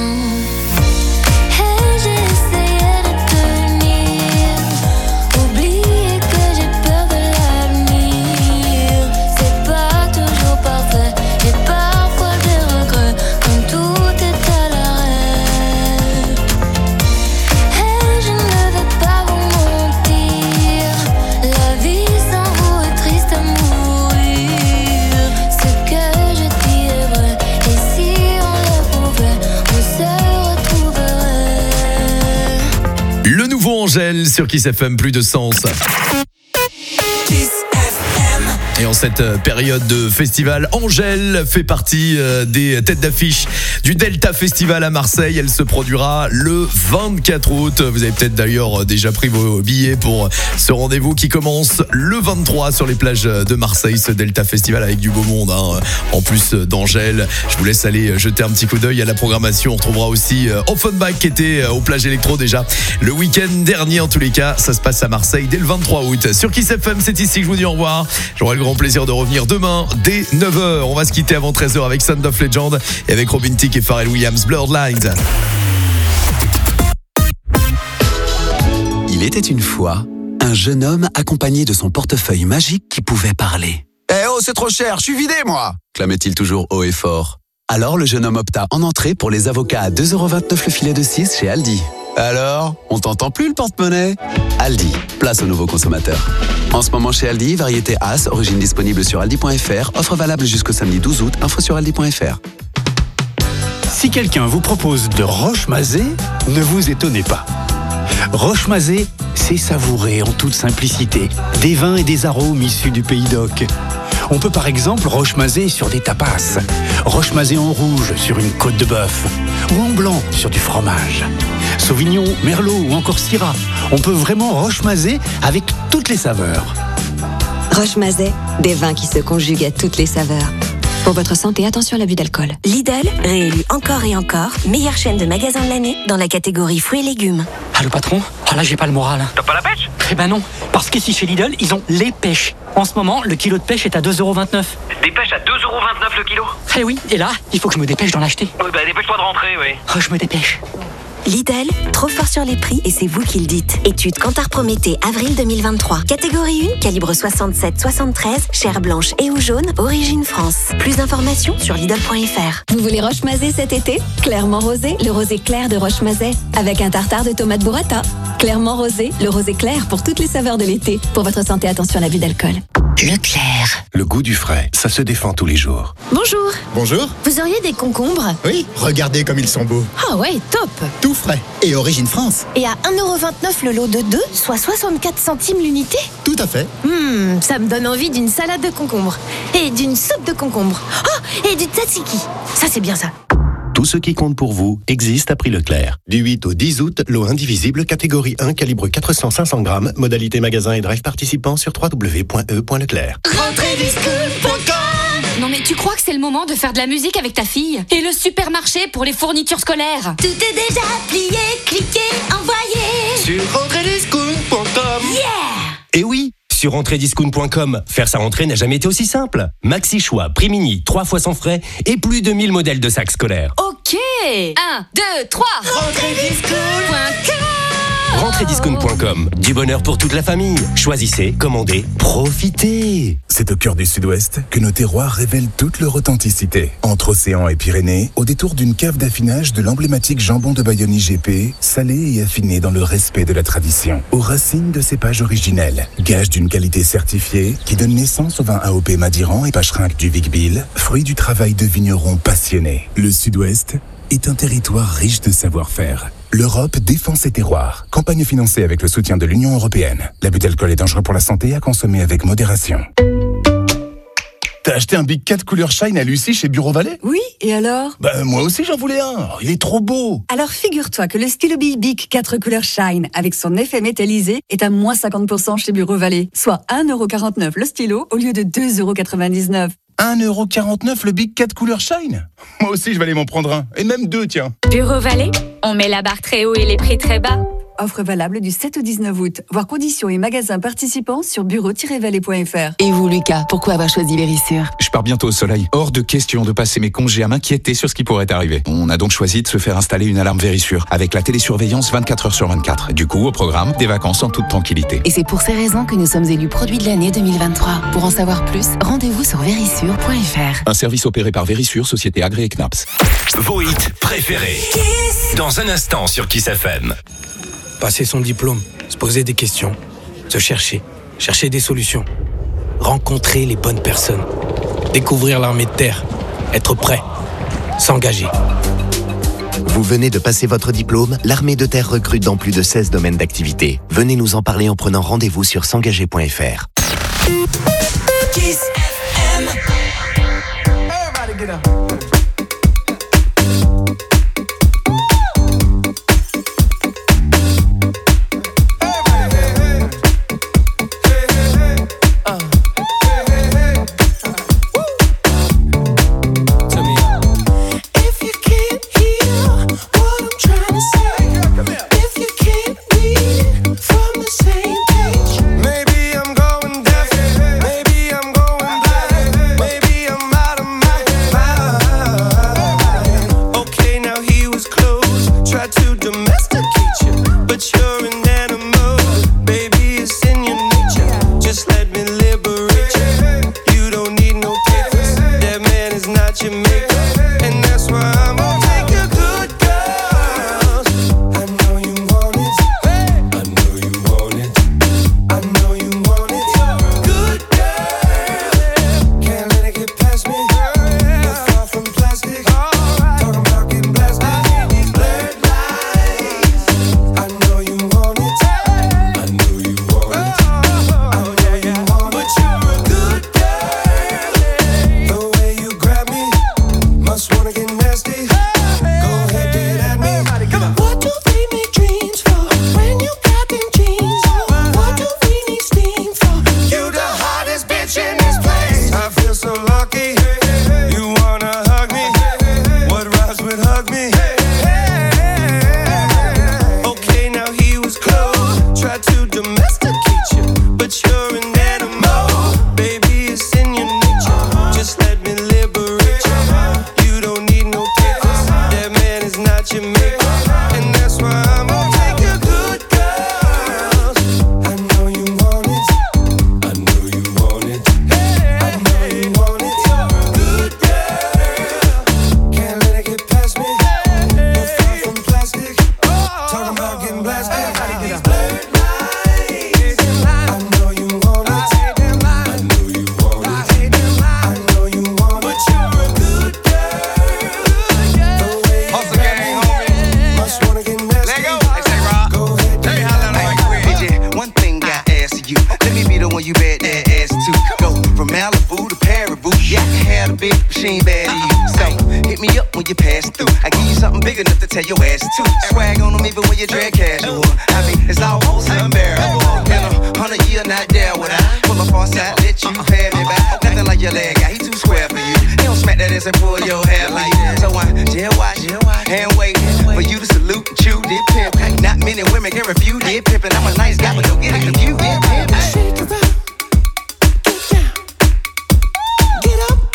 Et j'ai essayé de tenir, oublier que j'ai peur de l'avenir. C'est pas toujours parfait, j'ai parfois des regrets, quand tout est à l'arrêt. Et je ne veux pas vous mentir, la vie sans vous est triste à mourir. Ce que je dis est vrai, et si on le pouvait, on se retrouverait. Le nouveau Angèle sur Kiss FM, plus de sens. Et en cette période de festival, Angèle fait partie des têtes d'affiche du Delta Festival à Marseille. Elle se produira le 24 août. Vous avez peut-être d'ailleurs déjà pris vos billets pour ce rendez-vous qui commence le 23 sur les plages de Marseille. Ce Delta Festival avec du beau monde, hein. En plus d'Angèle, je vous laisse aller jeter un petit coup d'œil à la programmation. On retrouvera aussi Offenbach qui était aux plages électro déjà le week-end dernier. En tous les cas, ça se passe à Marseille dès le 23 août. Sur Kiss FM, c'est ici que je vous dis au revoir. J'aurai le grand plaisir de revenir demain dès 9h. On va se quitter avant 13h avec Sound of Legend et avec Robin Thicke et Pharrell Williams, Blurred Lines. Il était une fois un jeune homme accompagné de son portefeuille magique qui pouvait parler. « Eh oh, c'est trop cher, je suis vidé moi !» clamait-il toujours haut et fort. Alors le jeune homme opta en entrée pour les avocats à 2,29€ le filet de 6 chez Aldi. Alors, on t'entend plus le porte-monnaie ? Aldi, place aux nouveaux consommateurs. En ce moment chez Aldi, variété As, origine disponible sur aldi.fr, offre valable jusqu'au samedi 12 août, info sur aldi.fr. Si quelqu'un vous propose de Roche-Mazé, ne vous étonnez pas. Roche-Mazé, c'est savouré en toute simplicité. Des vins et des arômes issus du Pays d'Oc. On peut par exemple Roche-Mazé sur des tapas, Roche-Mazé en rouge sur une côte de bœuf, ou en blanc sur du fromage. Sauvignon, Merlot ou encore Syrah. On peut vraiment Roche-Mazé avec toutes les saveurs. Roche-Mazé, des vins qui se conjuguent à toutes les saveurs. Pour votre santé, attention à l'abus d'alcool. Lidl, réélu encore et encore, meilleure chaîne de magasins de l'année dans la catégorie fruits et légumes. Ah, le patron ? Ah là, j'ai pas le moral. T'as pas la pêche ? Eh ben non, parce qu'ici chez Lidl, ils ont les pêches. En ce moment, le kilo de pêche est à 2,29€. Des pêches à 2,29€ le kilo ? Eh oui, et là, il faut que je me dépêche d'en acheter. Oui, bah dépêche-toi de rentrer, oui. Oh, je me dépêche. Lidl, trop fort sur les prix et c'est vous qui le dites. Étude Kantar Prométhée, avril 2023. Catégorie 1, calibre 67-73, chair blanche et ou jaune, origine France. Plus d'informations sur Lidl.fr. Vous voulez Roche-Mazé cet été ? Clairement rosé, le rosé clair de Roche-Mazé, avec un tartare de tomates burrata. Clairement rosé, le rosé clair pour toutes les saveurs de l'été. Pour votre santé, attention à l'abus d'alcool. Leclerc. Le goût du frais, ça se défend tous les jours. Bonjour. Bonjour. Vous auriez des concombres? Oui, regardez comme ils sont beaux. Ah ouais, top. Tout frais. Et Origine France. Et à 1,29€ le lot de 2, soit 64 centimes l'unité? Tout à fait. Ça me donne envie d'une salade de concombres. Et d'une soupe de concombres. Oh, et du tzatziki. Ça, c'est bien ça. Tout ce qui compte pour vous existe à prix Leclerc. Du 8 au 10 août, lot indivisible, catégorie 1, calibre 400-500 grammes, modalité magasin et drive participant sur www.e.leclerc. Rentrée-disque.com. Non mais tu crois que c'est le moment de faire de la musique avec ta fille? Et le supermarché pour les fournitures scolaires? Tout est déjà plié, cliquez, envoyez. Sur rentrée-disque.com. Yeah. Et oui, sur rentrée-discount.com, faire sa rentrée n'a jamais été aussi simple. Maxi choix, prix mini, 3 fois sans frais et plus de 1000 modèles de sacs scolaires. Ok. 1, 2, 3. Rentrée-discount.com. Rentrée-discount.com, du bonheur pour toute la famille. Choisissez, commandez, profitez. C'est au cœur du Sud-Ouest que nos terroirs révèlent toute leur authenticité. Entre océan et Pyrénées, au détour d'une cave d'affinage de l'emblématique jambon de Bayonne IGP, salé et affiné dans le respect de la tradition. Aux racines de cépages originels, gage d'une qualité certifiée qui donne naissance au vin AOP Madiran et Pacherinck du Vic-Bilh, fruit du travail de vignerons passionnés. Le Sud-Ouest est un territoire riche de savoir-faire. L'Europe défend ses terroirs. Campagne financée avec le soutien de l'Union européenne. L'abus d'alcool est dangereux pour la santé, à consommer avec modération. T'as acheté un Big 4 couleur Shine à Lucie chez Bureau Vallée? Oui, et alors? Moi aussi j'en voulais un, il est trop beau. Alors figure-toi que le stylo Bic 4 couleurs Shine, avec son effet métallisé, est à moins 50% chez Bureau Vallée. Soit 1,49€ le stylo au lieu de 2,99€. 1,49€ le Big 4 couleur Shine? Moi aussi je vais aller m'en prendre un, et même deux tiens. Bureau Vallée, on met la barre très haut et les prix très bas. Offre valable du 7 au 19 août. Voir conditions et magasins participants sur bureau-vallée.fr. Et vous, Lucas, pourquoi avoir choisi Vérissure? Je pars bientôt au soleil. Hors de question de passer mes congés à m'inquiéter sur ce qui pourrait arriver. On a donc choisi de se faire installer une alarme Vérissure avec la télésurveillance 24h sur 24. Du coup, au programme, des vacances en toute tranquillité. Et c'est pour ces raisons que nous sommes élus produits de l'année 2023. Pour en savoir plus, rendez-vous sur vérissure.fr. Un service opéré par Vérissure, société agréée CNAPS. Vos hits préférés. Dans un instant sur Kiss FM. Passer son diplôme, se poser des questions, se chercher des solutions, rencontrer les bonnes personnes, découvrir l'armée de terre, être prêt, s'engager. Vous venez de passer votre diplôme, l'armée de terre recrute dans plus de 16 domaines d'activité. Venez nous en parler en prenant rendez-vous sur s'engager.fr. Kiss FM. Everybody get up. from Malibu to Paribu. Yeah, I can have a big machine bad to you. So hit me up when you pass through. I give you something big enough to tell your ass to. Swag on them even when you drag casual. I mean, it's almost unbearable. In 100 years, not there would I pull up on side, let you pay me back. Nothing like your leg guy, he too square for you. He don't smack that ass and pull your hair like that. So I jail watch and wait for you to salute and chew dip pimp. Not many women can refuse dip pimpin'. I'm a nice guy, but don't get it confused. Dip pimp. Shake it up, get down, get up.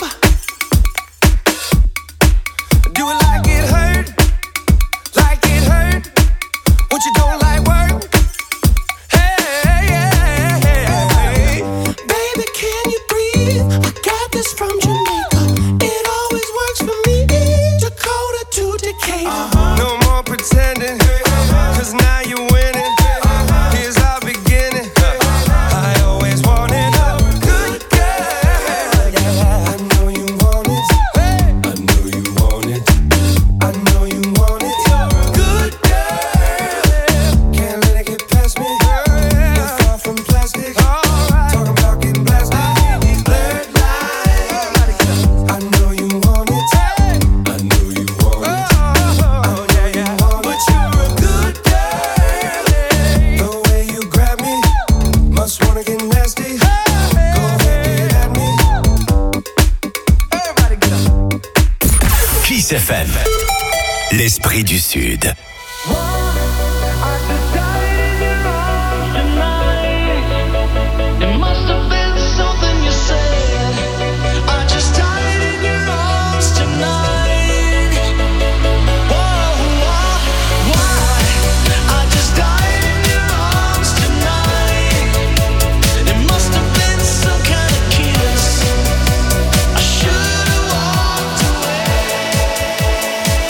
Do it like it hurt, like it hurt. What you don't like work? Hey, hey, hey, hey. Baby, can you breathe? I got this from Jamaica. It always works for me. Dakota to Decatur. No more pretending, 'cause now you're winning. Here's our beginning. I always wanted a good girl. I know you want it. I know you want it. I know you want it. Good girl. Can't let it get past me. You're far from plastic. Talking about getting blasted. These blurred lines. I know you want it. I know you want it. Oh yeah, yeah. But you're a good girl. The way you grab me, must wanna get nasty. Go ahead, get at me. Everybody get up. Kiss FM, l'esprit du Sud. It must have been something you said. I just died in your arms tonight. Why? I just died in your arms tonight. It must have been some kind of kiss. I should have walked away.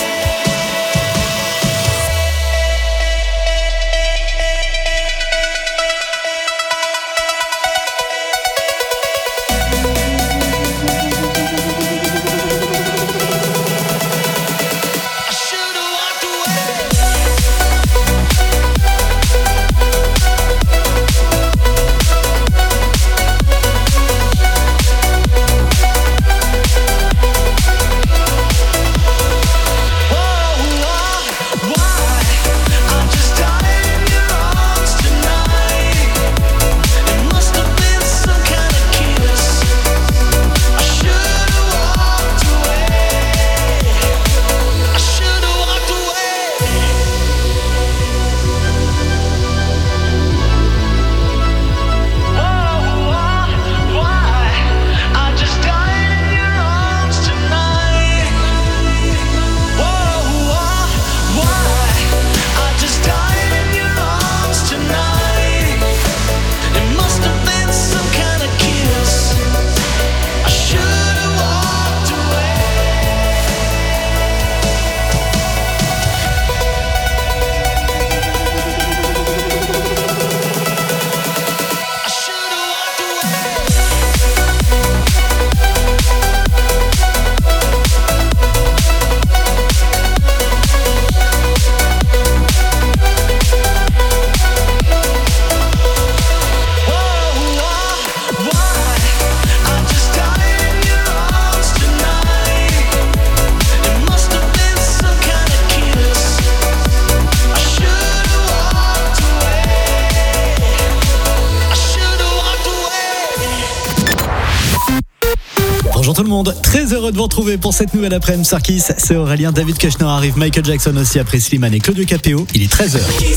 Bonjour tout le monde, très heureux de vous retrouver pour cette nouvelle après-midi Sarkis. C'est Aurélien, David Kushner arrive, Michael Jackson aussi après Slimane et Claudio Capéo. Il est 13h.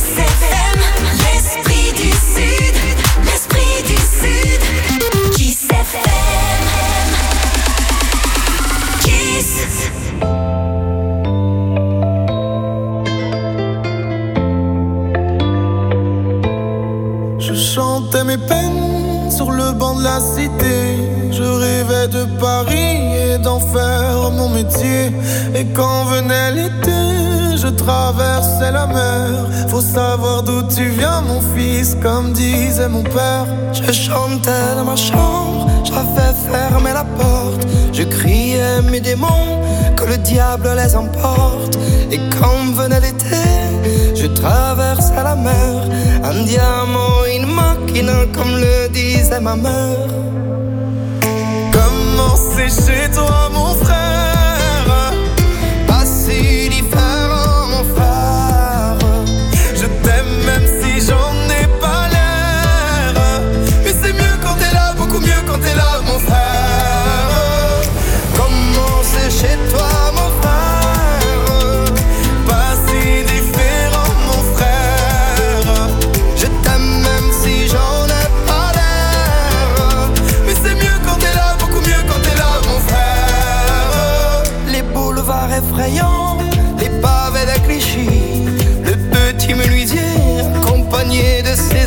Je chantais mes peines sur le banc de la cité. Je rêvais de Paris et d'en faire mon métier. Et quand venait l'été, je traversais la mer. Faut savoir d'où tu viens mon fils, comme disait mon père. Je chantais dans ma chambre, j'avais fermé la porte. Je criais mes démons, que le diable les emporte. Et quand venait l'été, je traversais la mer. Andiamo in macchina, comme le disait ma mère.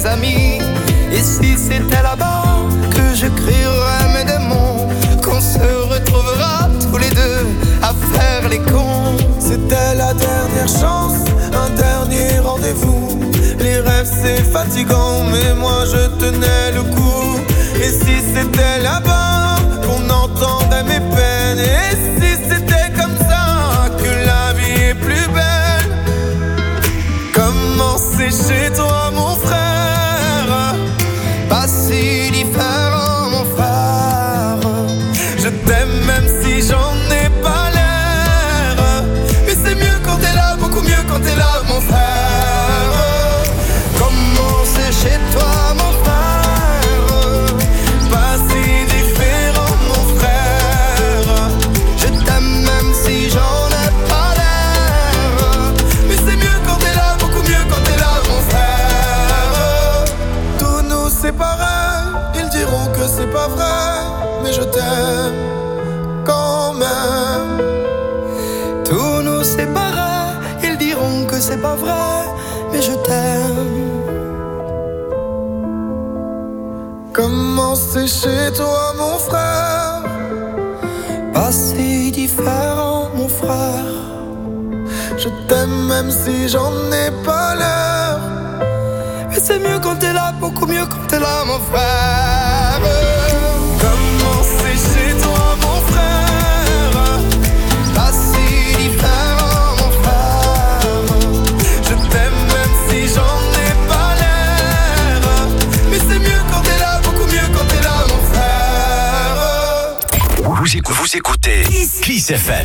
amis. Et si c'était là-bas que je crierais mes démons, qu'on se retrouvera tous les deux à faire les cons. C'était la dernière chance, un dernier rendez-vous. Les rêves c'est fatigant, mais moi je tenais le coup. Et si c'était là-bas qu'on entendait mes peines, et si c'était comme ça que la vie est plus belle. Comment c'est chez toi mon frère, pas si différent mon frère. Je t'aime même si j'en ai pas l'air, mais c'est mieux quand t'es là, beaucoup mieux quand t'es là mon frère. Comment c'est chez toi mon frère, pas si différent mon frère. Je t'aime même si j'en ai pas l'air, mais c'est mieux quand t'es là, beaucoup mieux quand t'es là mon frère. Tous nous séparer, ils diront que c'est pas vrai, mais je t'aime quand même. Tous nous séparer, ils diront que c'est pas vrai, mais je t'aime. Comment c'est chez toi mon frère, pas si différent mon frère. Je t'aime même si j'en ai pas l'air, mais c'est mieux quand t'es là, beaucoup mieux quand t'es là mon frère. Comment c'est chez toi mon frère, pas si différent mon frère. Je t'aime même si j'en ai pas l'air, mais c'est mieux quand t'es là, beaucoup mieux quand t'es là mon frère. Vous écoutez Kiss FM.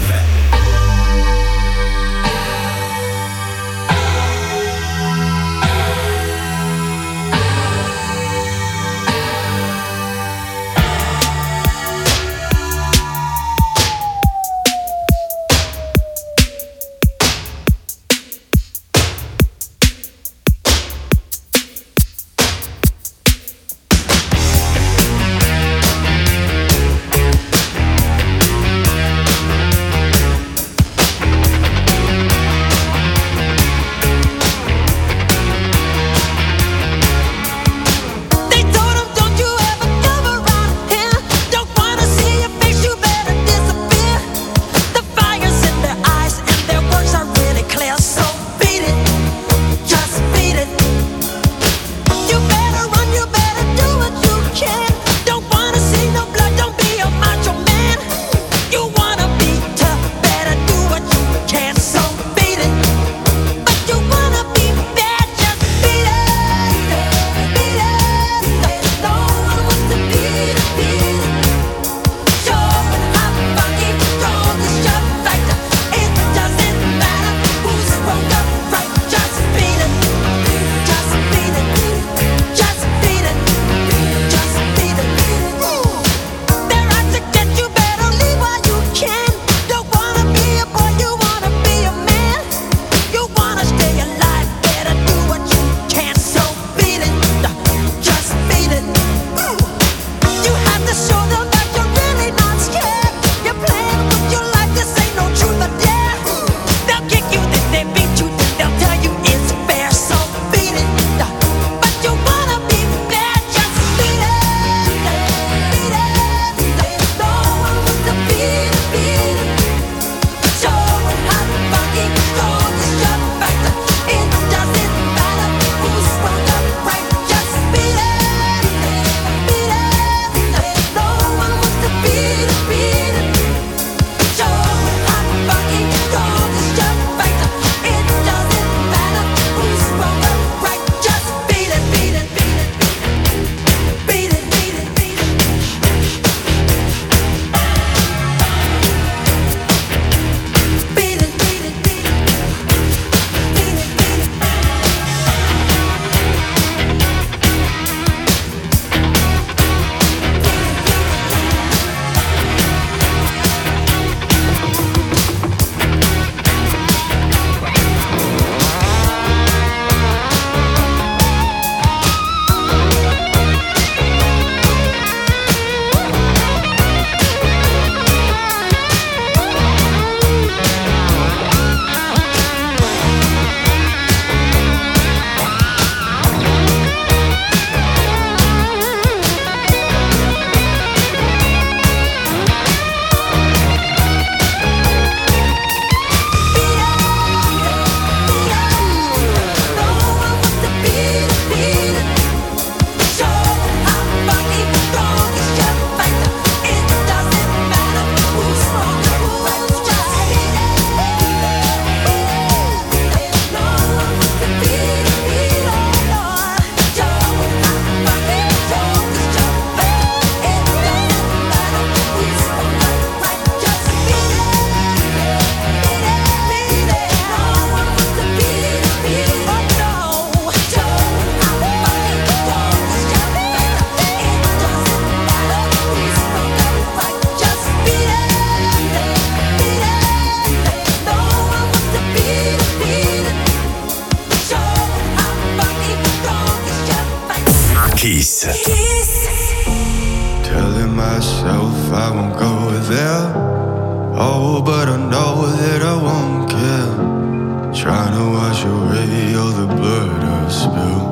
telling myself I won't go there. Oh, but I know that I won't care. Trying to wash away all the blood I've spilled.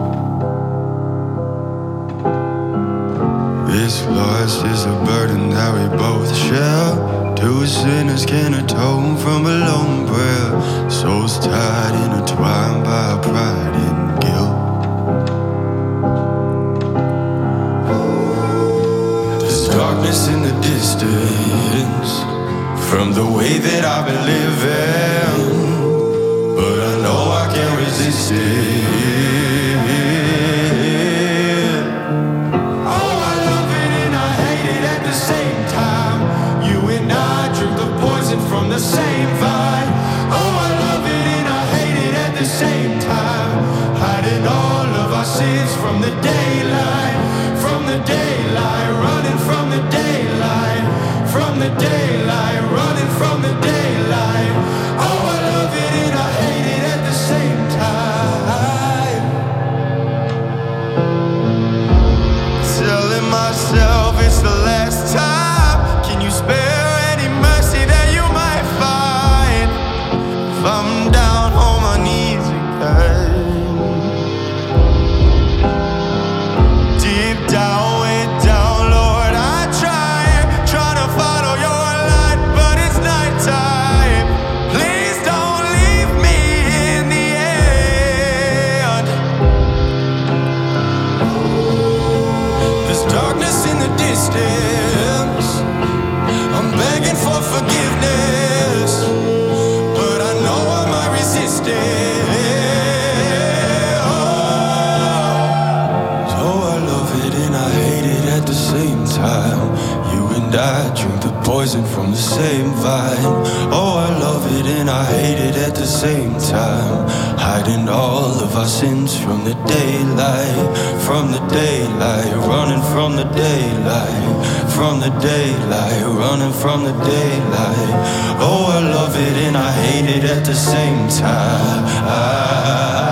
This loss is a burden that we both share. Two sinners can atone from a lone prayer. Souls tied, intertwined by pride and guilt. There's darkness in the distance from the way that I've been living, but I know I can't resist it. Oh, I love it and I hate it at the same time. You and I drink the poison from the same vine. Oh, I love it and I hate it at the same time. Hiding all of our sins from the daylight, from the daylight, running from the daylight, from the daylight, running from the daylight. Oh, I love it and I hate it at the same time. Telling myself it's the last time. Can you spare any mercy that you might find? If I'm down on my knees again, deep down, way down, Lord, I try to follow your light, but it's nighttime. Please don't leave me in the end. There's darkness in the distance. I'm begging for forgiveness, but I know I might resist it. So I love it and I hate it at the same time. You and I drink the poison from the same vine. Oh, I love it and I hate it at the same time. Hiding all of our sins from the daylight, from the daylight, running from the daylight, from the daylight, running from the daylight. Oh, I love it and I hate it at the same time.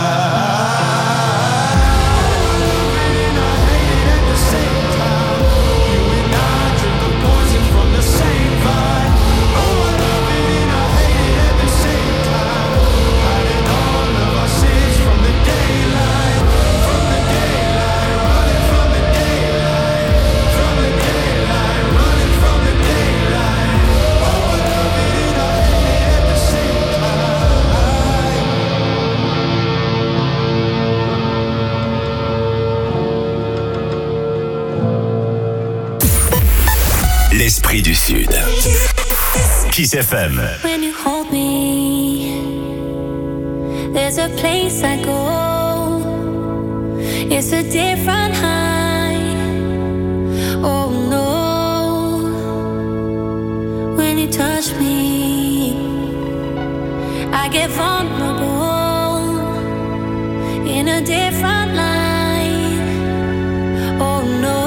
L'esprit du Sud. Kiss FM. When you hold me, there's a place I go. It's a different high. Oh no. When you touch me, I get vulnerable in a different light. Oh no.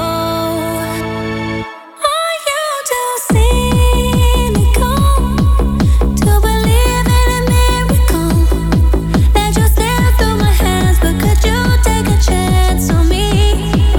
Chance on me.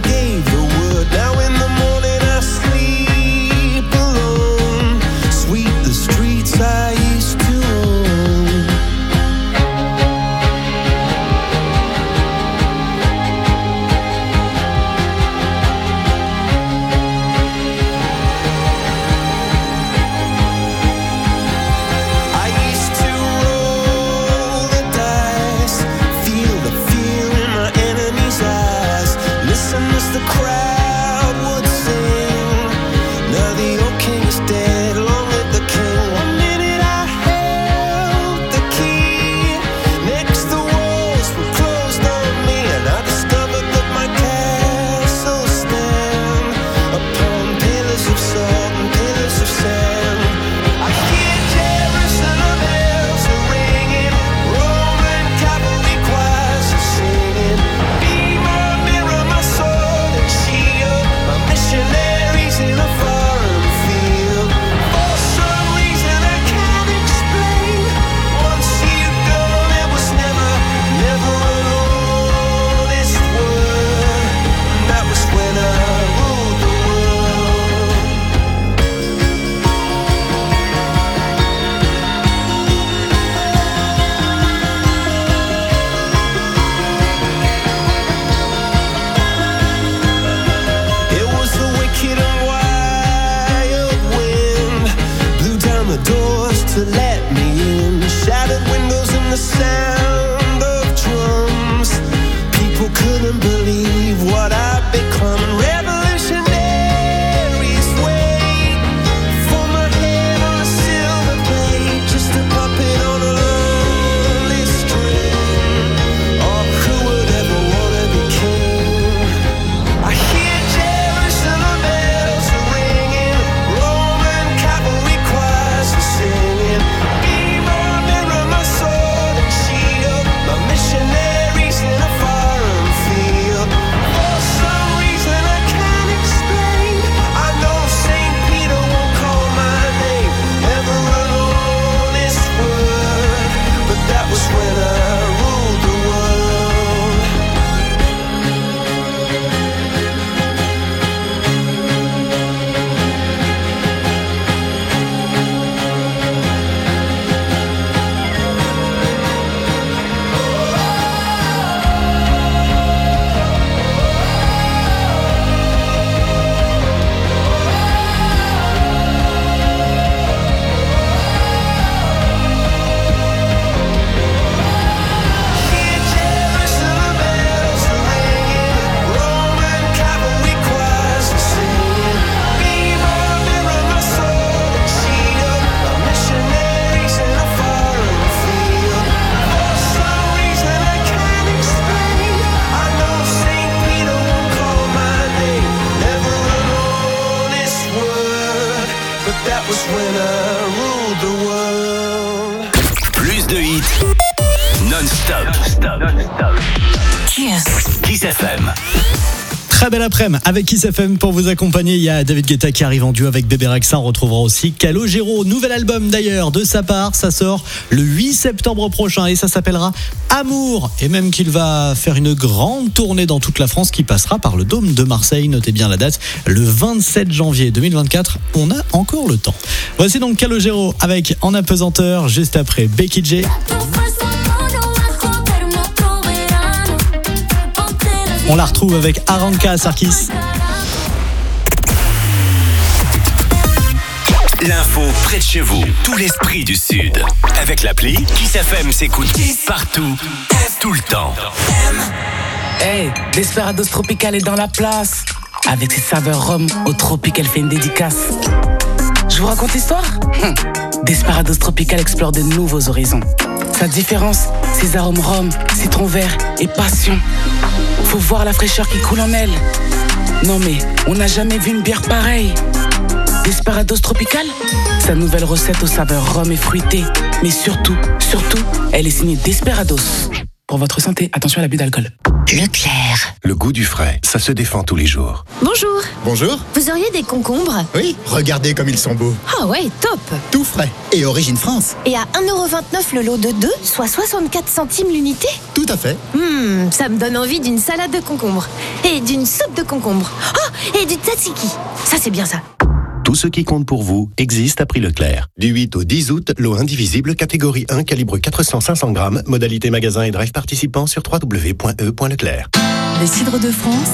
gave the word. Now in the morning I sleep alone. Sweep the streets I used to own. I used to roll the dice, feel the fear in my enemy's eyes. Listen as the crowd would sing. Now the old king is dead, long live the king. One minute I held the key. Next the walls were closed on me, and I discovered that my castle stand upon pillars of salt and pillars of sand. I hear Jerusalem bells are ringing, Roman cavalry choirs are singing. Be my mirror, my sword and shield, my missionaries in a foreign field. For some reason I can't explain, once you gone it was never, never an honest word. And that was when I ruled the world. It was the wicked and wild wind, blew down the doors to let me in. Shattered windows and the sound of drums. People couldn't believe what I'd become. Revolutionaries wait for my head on a silver plate, just a puppet on a lonely string. Oh, who would ever wanna be king? I hear Jerusalem bells are ringing, Roman cavalry choirs are singing. Be my mirror, my sword and shield, my missionaries in a foreign field. For some reason I can't explain, I know St. Peter won't call my name, never an honest word. But that was when I ruled the world. Hear Jerusalem bells are ringing, Roman cavalry choirs are singing. Be my mirror, my sword and shield, my missionaries in a foreign field. For some reason I can't explain, I know St. Peter won't call my name, never an honest word. But that was when I ruled the world. Plus de hits non-stop. Kiss FM. Très belle après-midi avec Kiss FM pour vous accompagner. Il y a David Guetta qui arrive en duo avec Bébé Rexha. On retrouvera aussi Calogero. Nouvel album d'ailleurs de sa part. Ça sort le 8 septembre prochain et ça s'appellera Amour. Et même qu'il va faire une grande tournée dans toute la France qui passera par le Dôme de Marseille. Notez bien la date, le 27 janvier 2024. On a encore le temps. Voici donc Calogero avec En apesanteur juste après Becky J. On la retrouve avec Aranka Sarkis. L'info près de chez vous, tout l'esprit du Sud. Avec l'appli, Kiss FM s'écoute partout, tout le temps. Hey, Desperados Tropical est dans la place. Avec ses saveurs rhum au tropique, elle fait une dédicace. Je vous raconte l'histoire Desperados Tropical explore de nouveaux horizons. Sa différence, ses arômes rhum, citron vert et passion. Faut voir la fraîcheur qui coule en elle. Non mais, on n'a jamais vu une bière pareille. Desperados Tropical, sa nouvelle recette aux saveurs rhum et fruitées. Mais surtout, elle est signée Desperados. Pour votre santé, attention à l'abus d'alcool. Leclerc. Le goût du frais, ça se défend tous les jours. Bonjour. Bonjour. Vous auriez des concombres? Oui, regardez comme ils sont beaux. Ah ouais, top. Tout frais. Et origine France. Et à 1,29€ le lot de 2, soit 64 centimes l'unité? Tout à fait. Ça me donne envie d'une salade de concombre. Et d'une soupe de concombre. Oh, et du tzatziki. Ça, c'est bien ça. Tout ce qui compte pour vous existe à prix Leclerc. Du 8 au 10 août, lot indivisible, catégorie 1, calibre 400-500 grammes, modalité magasin et drive participant sur www.e.leclerc. Les cidres de France,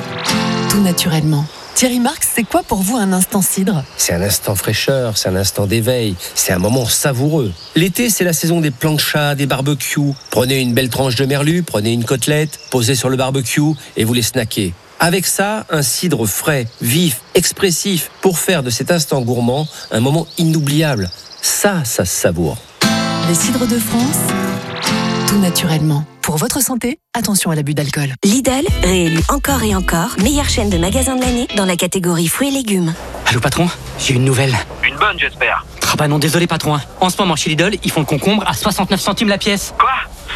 tout naturellement. Thierry Marx, c'est quoi pour vous un instant cidre? C'est un instant fraîcheur, c'est un instant d'éveil, c'est un moment savoureux. L'été, c'est la saison des planchas, des barbecues. Prenez une belle tranche de merlu, prenez une côtelette, posez sur le barbecue et vous les snackez. Avec ça, un cidre frais, vif, expressif, pour faire de cet instant gourmand un moment inoubliable. Ça se savoure. Les cidres de France, tout naturellement. Pour votre santé, attention à l'abus d'alcool. Lidl, réélu encore et encore, meilleure chaîne de magasins de l'année dans la catégorie fruits et légumes. Allô patron, j'ai une nouvelle. Une bonne, j'espère. Ah bah non, désolé patron. En ce moment chez Lidl, ils font le concombre à 69 centimes la pièce. Quoi ?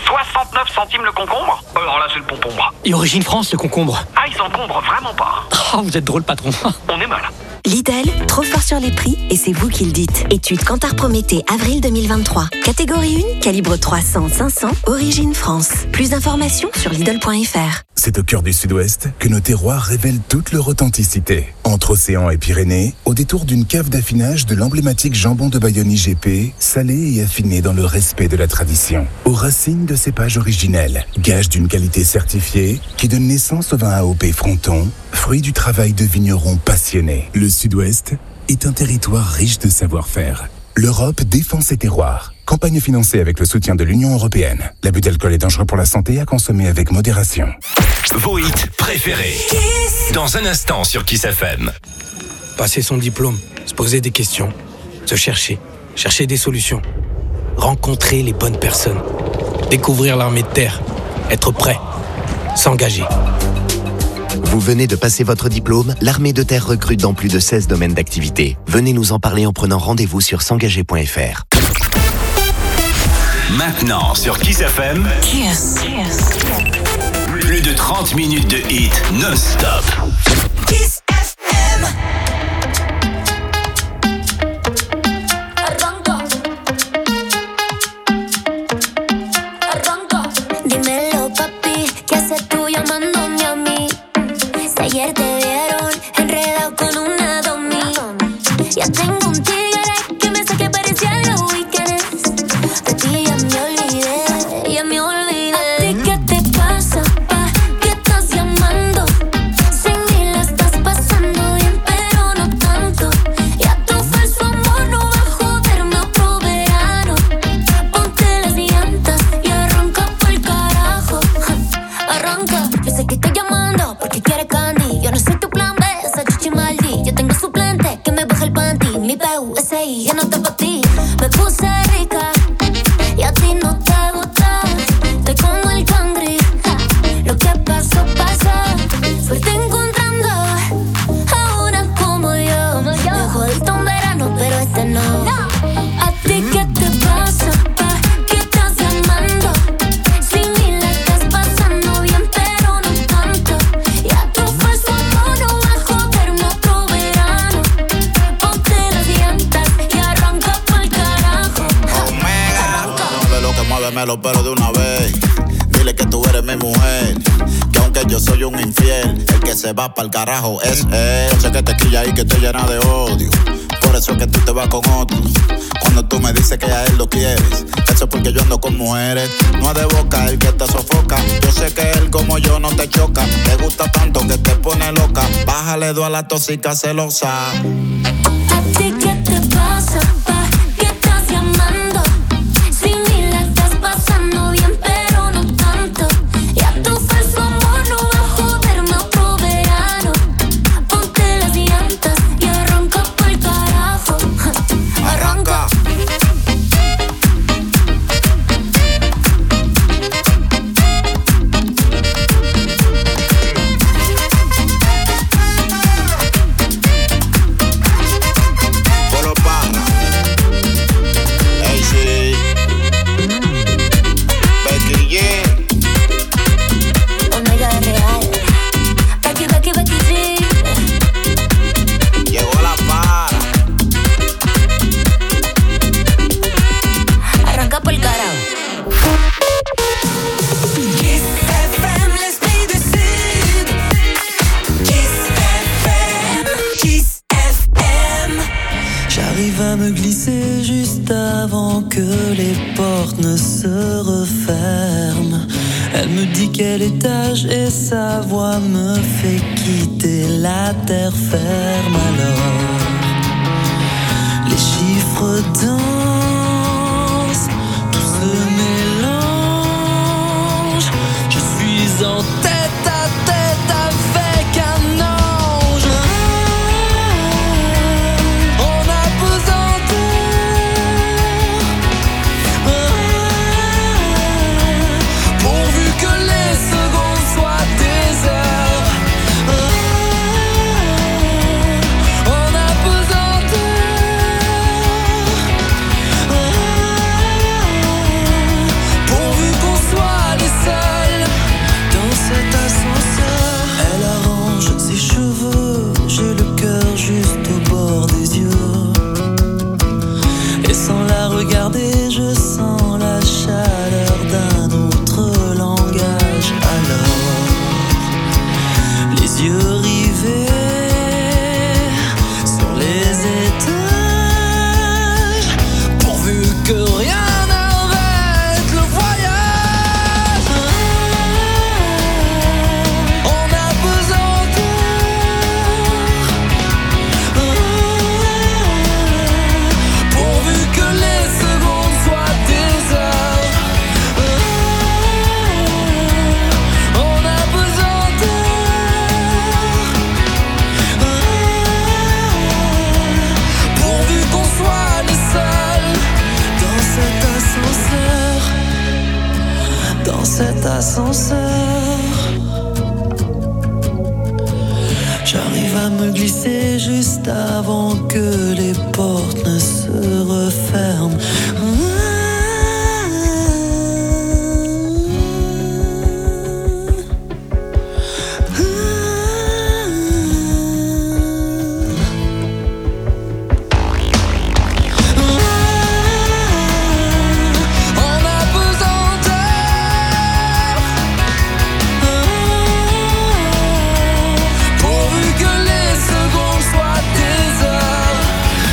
69 centimes le concombre ? Alors là, c'est le pompombre. Et Origine France, le concombre. Ah, ils encombrent vraiment pas. Oh, vous êtes drôle patron. On est mal. Lidl, trop fort sur les prix et c'est vous qui le dites. Étude Kantar Prométhée, avril 2023. Catégorie 1, calibre 300-500, origine France. Plus d'informations sur Lidl.fr. C'est au cœur du Sud-Ouest que nos terroirs révèlent toute leur authenticité. Entre océan et Pyrénées, au détour d'une cave d'affinage de l'emblématique jambon de Bayonne IGP, salé et affiné dans le respect de la tradition. Aux racines de cépages originels, gage d'une qualité certifiée qui donne naissance au vin AOP Fronton, fruit du travail de vignerons passionnés. Le Sud-Ouest est un territoire riche de savoir-faire. L'Europe défend ses terroirs. Campagne financée avec le soutien de l'Union européenne. L'abus d'alcool est dangereux pour la santé, à consommer avec modération. Vos hits préférés. Dans un instant sur Kiss FM. Passer son diplôme, se poser des questions, se chercher des solutions, rencontrer les bonnes personnes, découvrir l'armée de terre, être prêt, s'engager. Vous venez de passer votre diplôme, l'armée de terre recrute dans plus de 16 domaines d'activité. Venez nous en parler en prenant rendez-vous sur s'engager.fr. Maintenant sur Kiss FM. Kiss. Plus de 30 minutes de hits non-stop. Kiss FM. Dímelo, papi, ¿qué haces tú llamándome a mí? Si ayer te vieron enredado con una domi. Ya tengo un tigre que me hace que parecía de weekends. De ti ya me olvidé, ya me olvidé. ¿A ti qué te pasa, pa? ¿Qué estás llamando? Sin mí la estás pasando bien, pero no tanto. Ya tu falso amor no va a joderme otro verano. Ponte las llantas y arranca pa'l carajo. Arranca, yo sé que estoy llamando porque quieres candy. Yo no soy tu plan B, esa chichi maldi. Yo tengo suplente que me baja el panty. Mi PUSI ya no está pa' ti. Me puse rica y a ti no te gusta. Estoy como el cangri. Lo que pasó, pasó. Suerte encontrando a una como yo. Me jodiste un verano, pero este no. ¿A ti qué te pasa, pa? ¿Qué estás llamando? Sin mí la estás pasando bien, pero no tanto. Ya tu falso amor no va a joderme otro verano. Ponte las llantas y arranca pa'l carajo. De lo que muéveme los pelos de una vez. Dile que tú eres mi mujer. Que aunque yo soy un infiel, el que se va pa'l carajo es él. Yo sé que te quilla y que te llena de odio. Por eso es que tú te vas con otro. Cuando tú me dices que a él lo quieres, eso es porque yo ando con mujeres. No es de boca el que te sofoca. Yo sé que él como yo no te choca. Te gusta tanto que te pone loca. Bájale dos a la tóxica celosa. ¿A ti qué te pasa, pa? ¿Qué estás llamando? Sin mí la estás pasando bien, pero no tanto. Ya tu falso amor no va a joderme otro verano. Ponte las llantas y arranca pa'l carajo. Arranca. avant que les portes ne se referment. Elle me dit quel étage et sa voix me fait quitter la terre ferme. Alors les chiffres dansent, tout se mélange. Je suis en tête à tête avec un ange. On a pesanteur, pourvu que les secondes soient des heures. On a pesanteur, pourvu qu'on soit les seuls dans cet ascenseur. Elle arrange ses cheveux, j'ai le cœur juste au bord des yeux. Et sans la regarder, je sens la chaleur d'un autre langage. Alors, les yeux rivés sur les étages, pourvu que rien n'arrête le voyage. On a pesanteur, pourvu que les secondes soient des heures. On a pesanteur, pourvu qu'on soit les seuls dans cet ascenseur, dans cet ascenseur. J'arrive à me glisser juste avant que les portes ne se referment. On a pesanteur, pourvu que les secondes soient des heures.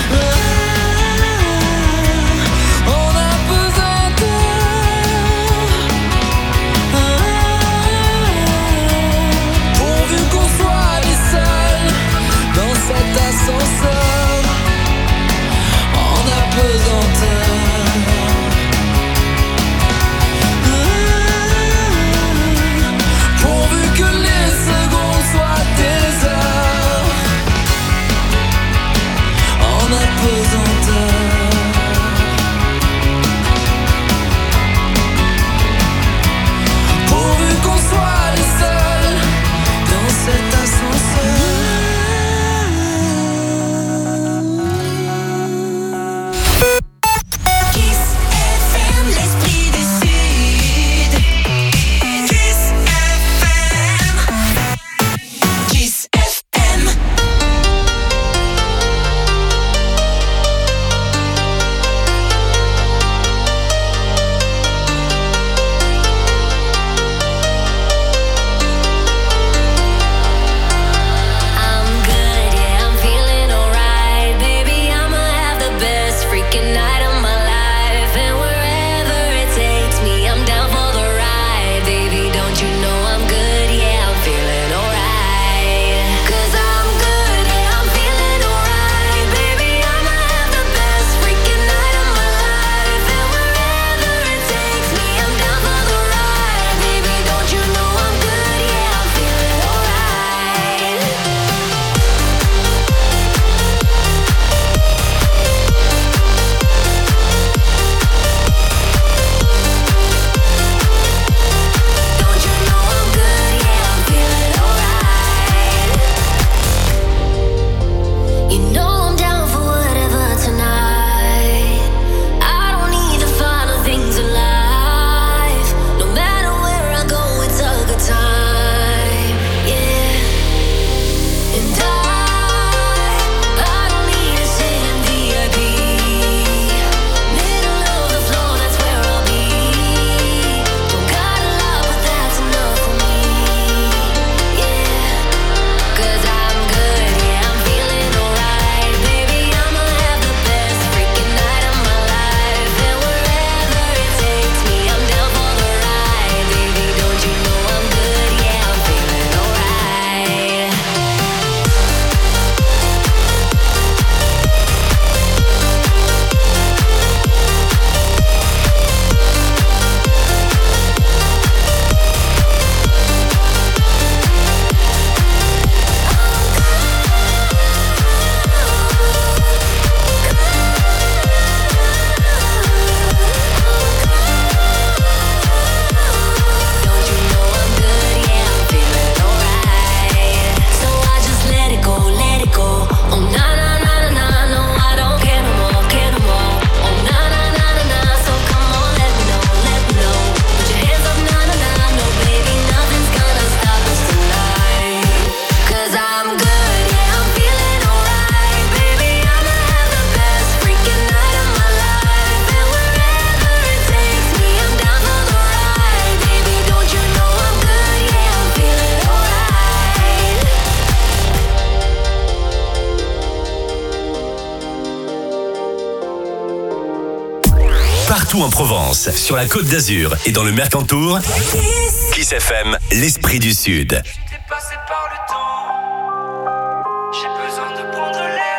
partout en Provence, sur la Côte d'Azur et dans le Mercantour. Kiss FM, l'esprit du Sud. Passé par le temps, j'ai besoin de prendre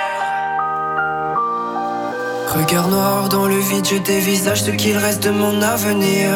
l'air. Regard noir dans le vide, je dévisage ce qu'il reste de mon avenir.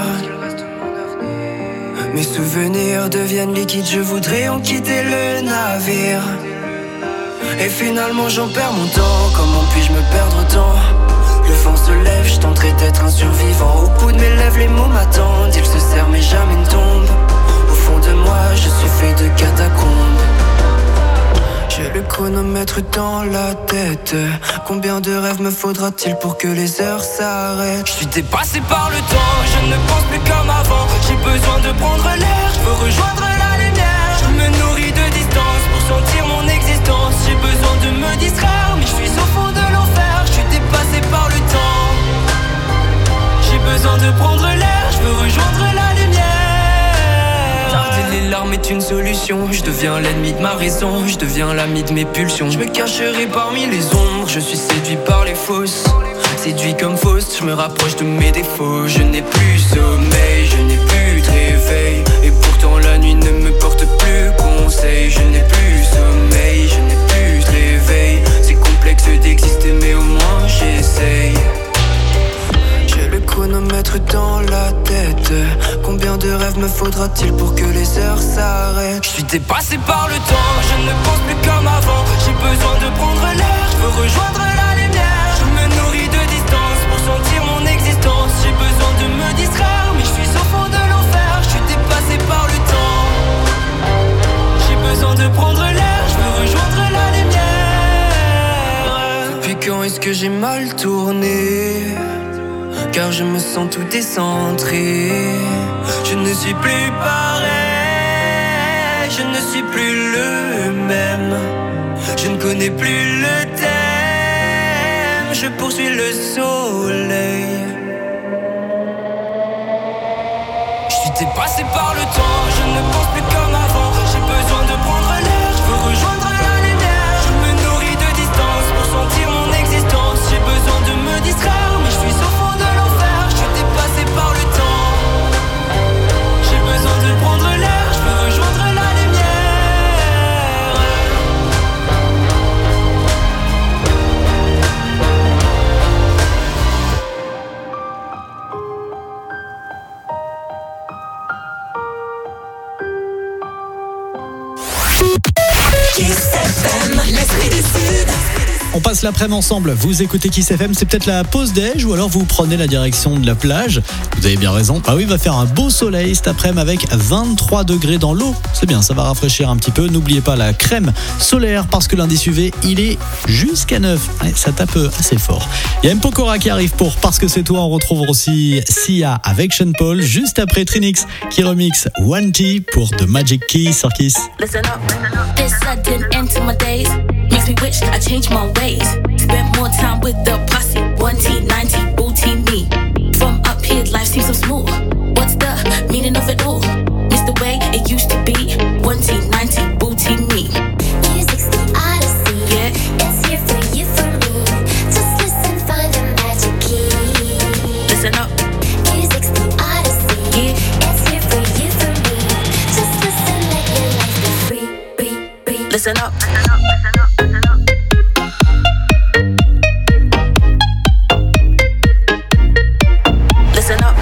Mes souvenirs deviennent liquides, je voudrais en quitter le navire. Et finalement j'en perds mon temps, comment puis-je me perdre autant? Le vent se lève, je tenterai d'être un survivant. Au bout de mes lèvres, les mots m'attendent, ils se serrent mais jamais ne tombent. Au fond de moi, je suis fait de catacombes. J'ai le chronomètre dans la tête. Combien de rêves me faudra-t-il pour que les heures s'arrêtent? Je suis dépassé par le temps, je ne pense plus comme avant. J'ai besoin de prendre l'air, je veux rejoindre la lumière. Je me nourris de distance pour sentir mon existence. J'ai besoin de me distraire, mais je suis au fond de l'enfer. Je suis dépassé par le temps. J'ai besoin de prendre l'air, je veux rejoindre la lumière. Garder les larmes est une solution. Je deviens l'ennemi de ma raison, je deviens l'ami de mes pulsions. Je me cacherai parmi les ombres, je suis séduit par les fausses. Séduit comme fausse, je me rapproche de mes défauts. Je n'ai plus sommeil, je n'ai plus de réveil. Et pourtant la nuit ne me porte plus conseil. Je n'ai plus sommeil, je n'ai plus de réveil. C'est complexe d'exister mais au moins j'essaye. J'ai le chronomètre dans la tête. Combien de rêves me faudra-t-il pour que les heures s'arrêtent? Je suis dépassé par le temps, je ne pense plus comme avant. J'ai besoin de prendre l'air, je veux rejoindre la lumière. Je me nourris de distance pour sentir mon existence. J'ai besoin de me distraire, mais je suis au fond de l'enfer. Je suis dépassé par le temps. J'ai besoin de prendre l'air, je veux rejoindre la lumière. Depuis quand est-ce que j'ai mal tourné? Car je me sens tout décentré. Je ne suis plus pareil, je ne suis plus le même. Je ne connais plus le thème, je poursuis le soleil. Je suis dépassé par le temps, je ne pense plus comme avant. J'ai besoin de prendre l'air, je veux rejoindre la lumière. Je me nourris de distance pour sentir mon existence. J'ai besoin de me distraire, mais je suis au fond de l'enfer. Je suis dépassé par le temps. J'ai besoin de prendre l'air, je veux rejoindre la lumière. On passe l'après-midi ensemble, vous écoutez Kiss FM, c'est peut-être la pause déj ou alors vous prenez la direction de la plage. Vous avez bien raison, ah oui, il va faire un beau soleil cet après-midi avec 23 degrés dans l'eau. C'est bien, ça va rafraîchir un petit peu. N'oubliez pas la crème solaire parce que l'indice UV, il est jusqu'à 9. Ouais, ça tape assez fort. Il y a M. Pokora qui arrive pour Parce que c'est toi. On retrouve aussi Sia avec Sean Paul juste après Trinix qui remixe One T pour The Magic Key sur Kiss. Listen up. This sudden end to my days makes me wish I changed my ways. Spent more time with the posse. 1T, 90, booty me. From up here, life seems so smooth. What's the meaning of it all? Miss the way it used to be. 1T, 90, booty me. Music's the odyssey. Yeah. It's here for you, for me. Just listen, find the magic key. Listen up. Music's the odyssey. Yeah. It's here for you, for me. Just listen, let your life be free, free, free. Listen up. Listen up.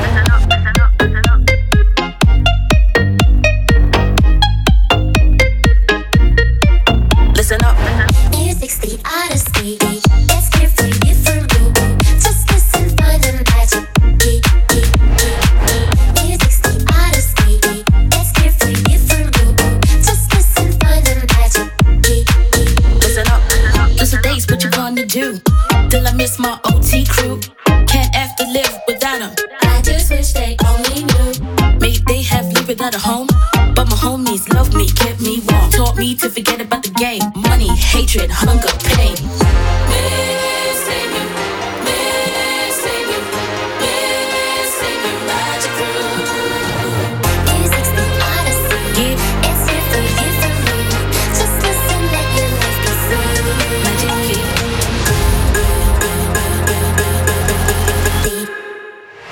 Listen up. Music's the odyssey. It's here for you, for me. Just listen, find the magic key. Music's the odyssey. It's here for you, for me. Just listen, find the magic key. Listen up. Those are days, what you gonna do? Till I miss my OT crew. Can't have to live without them. I just wish they only knew. Maybe they have lived without a home. But my homies loved me, kept me warm. Taught me to forget about the game. Money, hatred, hunger, pain. Missing you, missing you, missing you, magic crew. Music's the odyssey. Yeah. It's here for you, for me. Just listen, let your life be free. Magic key.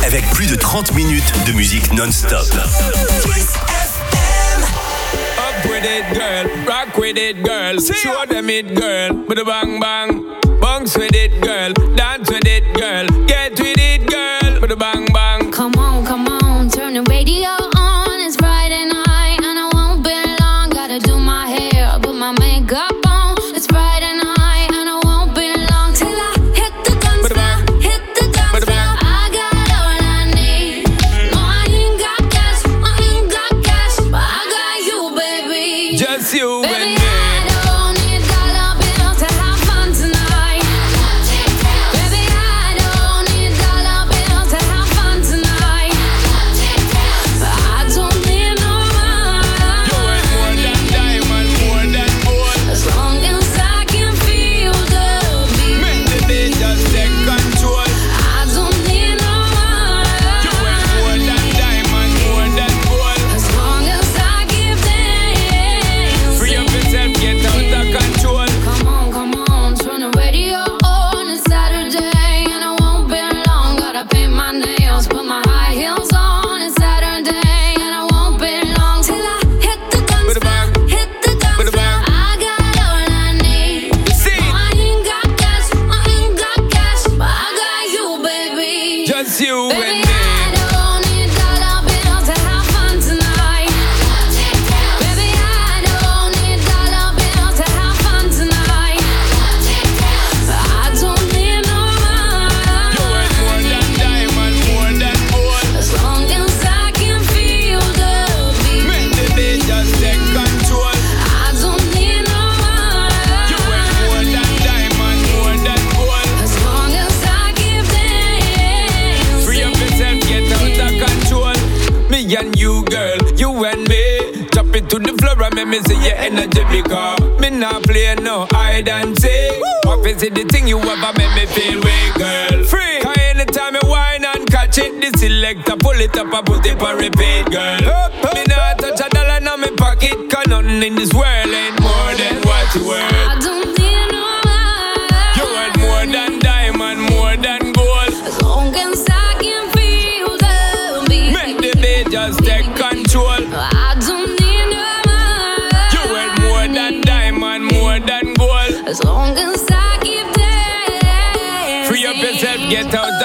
avec plus de 30 minutes de musique non-stop. Up with it, girl. Rock with it, girl. Show them it, girl. With a bang bang. Bounce with it, girl. Dance with it, girl. Get with it, girl. With a bang bang. Come on, turn the radio on. It's Friday night and I won't be long. Gotta do my hair, put my makeup on. It's Friday night and I won't be long till I hit the dance floor, hit the dance floor. I got all I need. No, I ain't got cash, but I got you, baby. Just you Baby, and me. I don't need dollar bills to have fun tonight. Baby, I don't need dollar bills to have fun tonight. I don't need no money. You ain't more than diamond, more than gold. As long as I can feel the beat. Make the day just take control. I don't need no money. You ain't more than diamond, more than gold. As long as I give them. Free up yourself, get out of control. Come on, turn the radio on. It's Saturday and I won't be long. Gotta paint my nails, put my high heels on. It's Saturday and I won't be long till I hit the dance floor, hit the dance floor. I got all I need. No, I ain't got cash, but I got you, baby. Just you Baby, and me. I don't need dollar bills to have fun tonight. Baby, I don't need dollar bills to have fun tonight. I don't need no money. You ain't more than diamond, more than gold. As long as I can feel the beat. Make the day just take control. I don't need no money. You ain't more than diamond, more than gold. As long as I give them. Free up yourself, get out of control. Me and you, girl, you and me. Drop it to the floor and make me see your energy because me not play no hide and seek. Office is the thing you ever make me feel weak, girl. Free. Cause anytime you whine and catch it, the selector pull it up and put it on repeat, girl. Me not touch a dollar in my pocket, cause nothing in this world ain't more than what you worth. I don't need no money. You worth more than diamond, more than gold. As long as I can feel the beat. Make the beat just take control. I don't need no money. You worth more than diamond, more than gold. As long as I keep dancing. Free up yourself, get out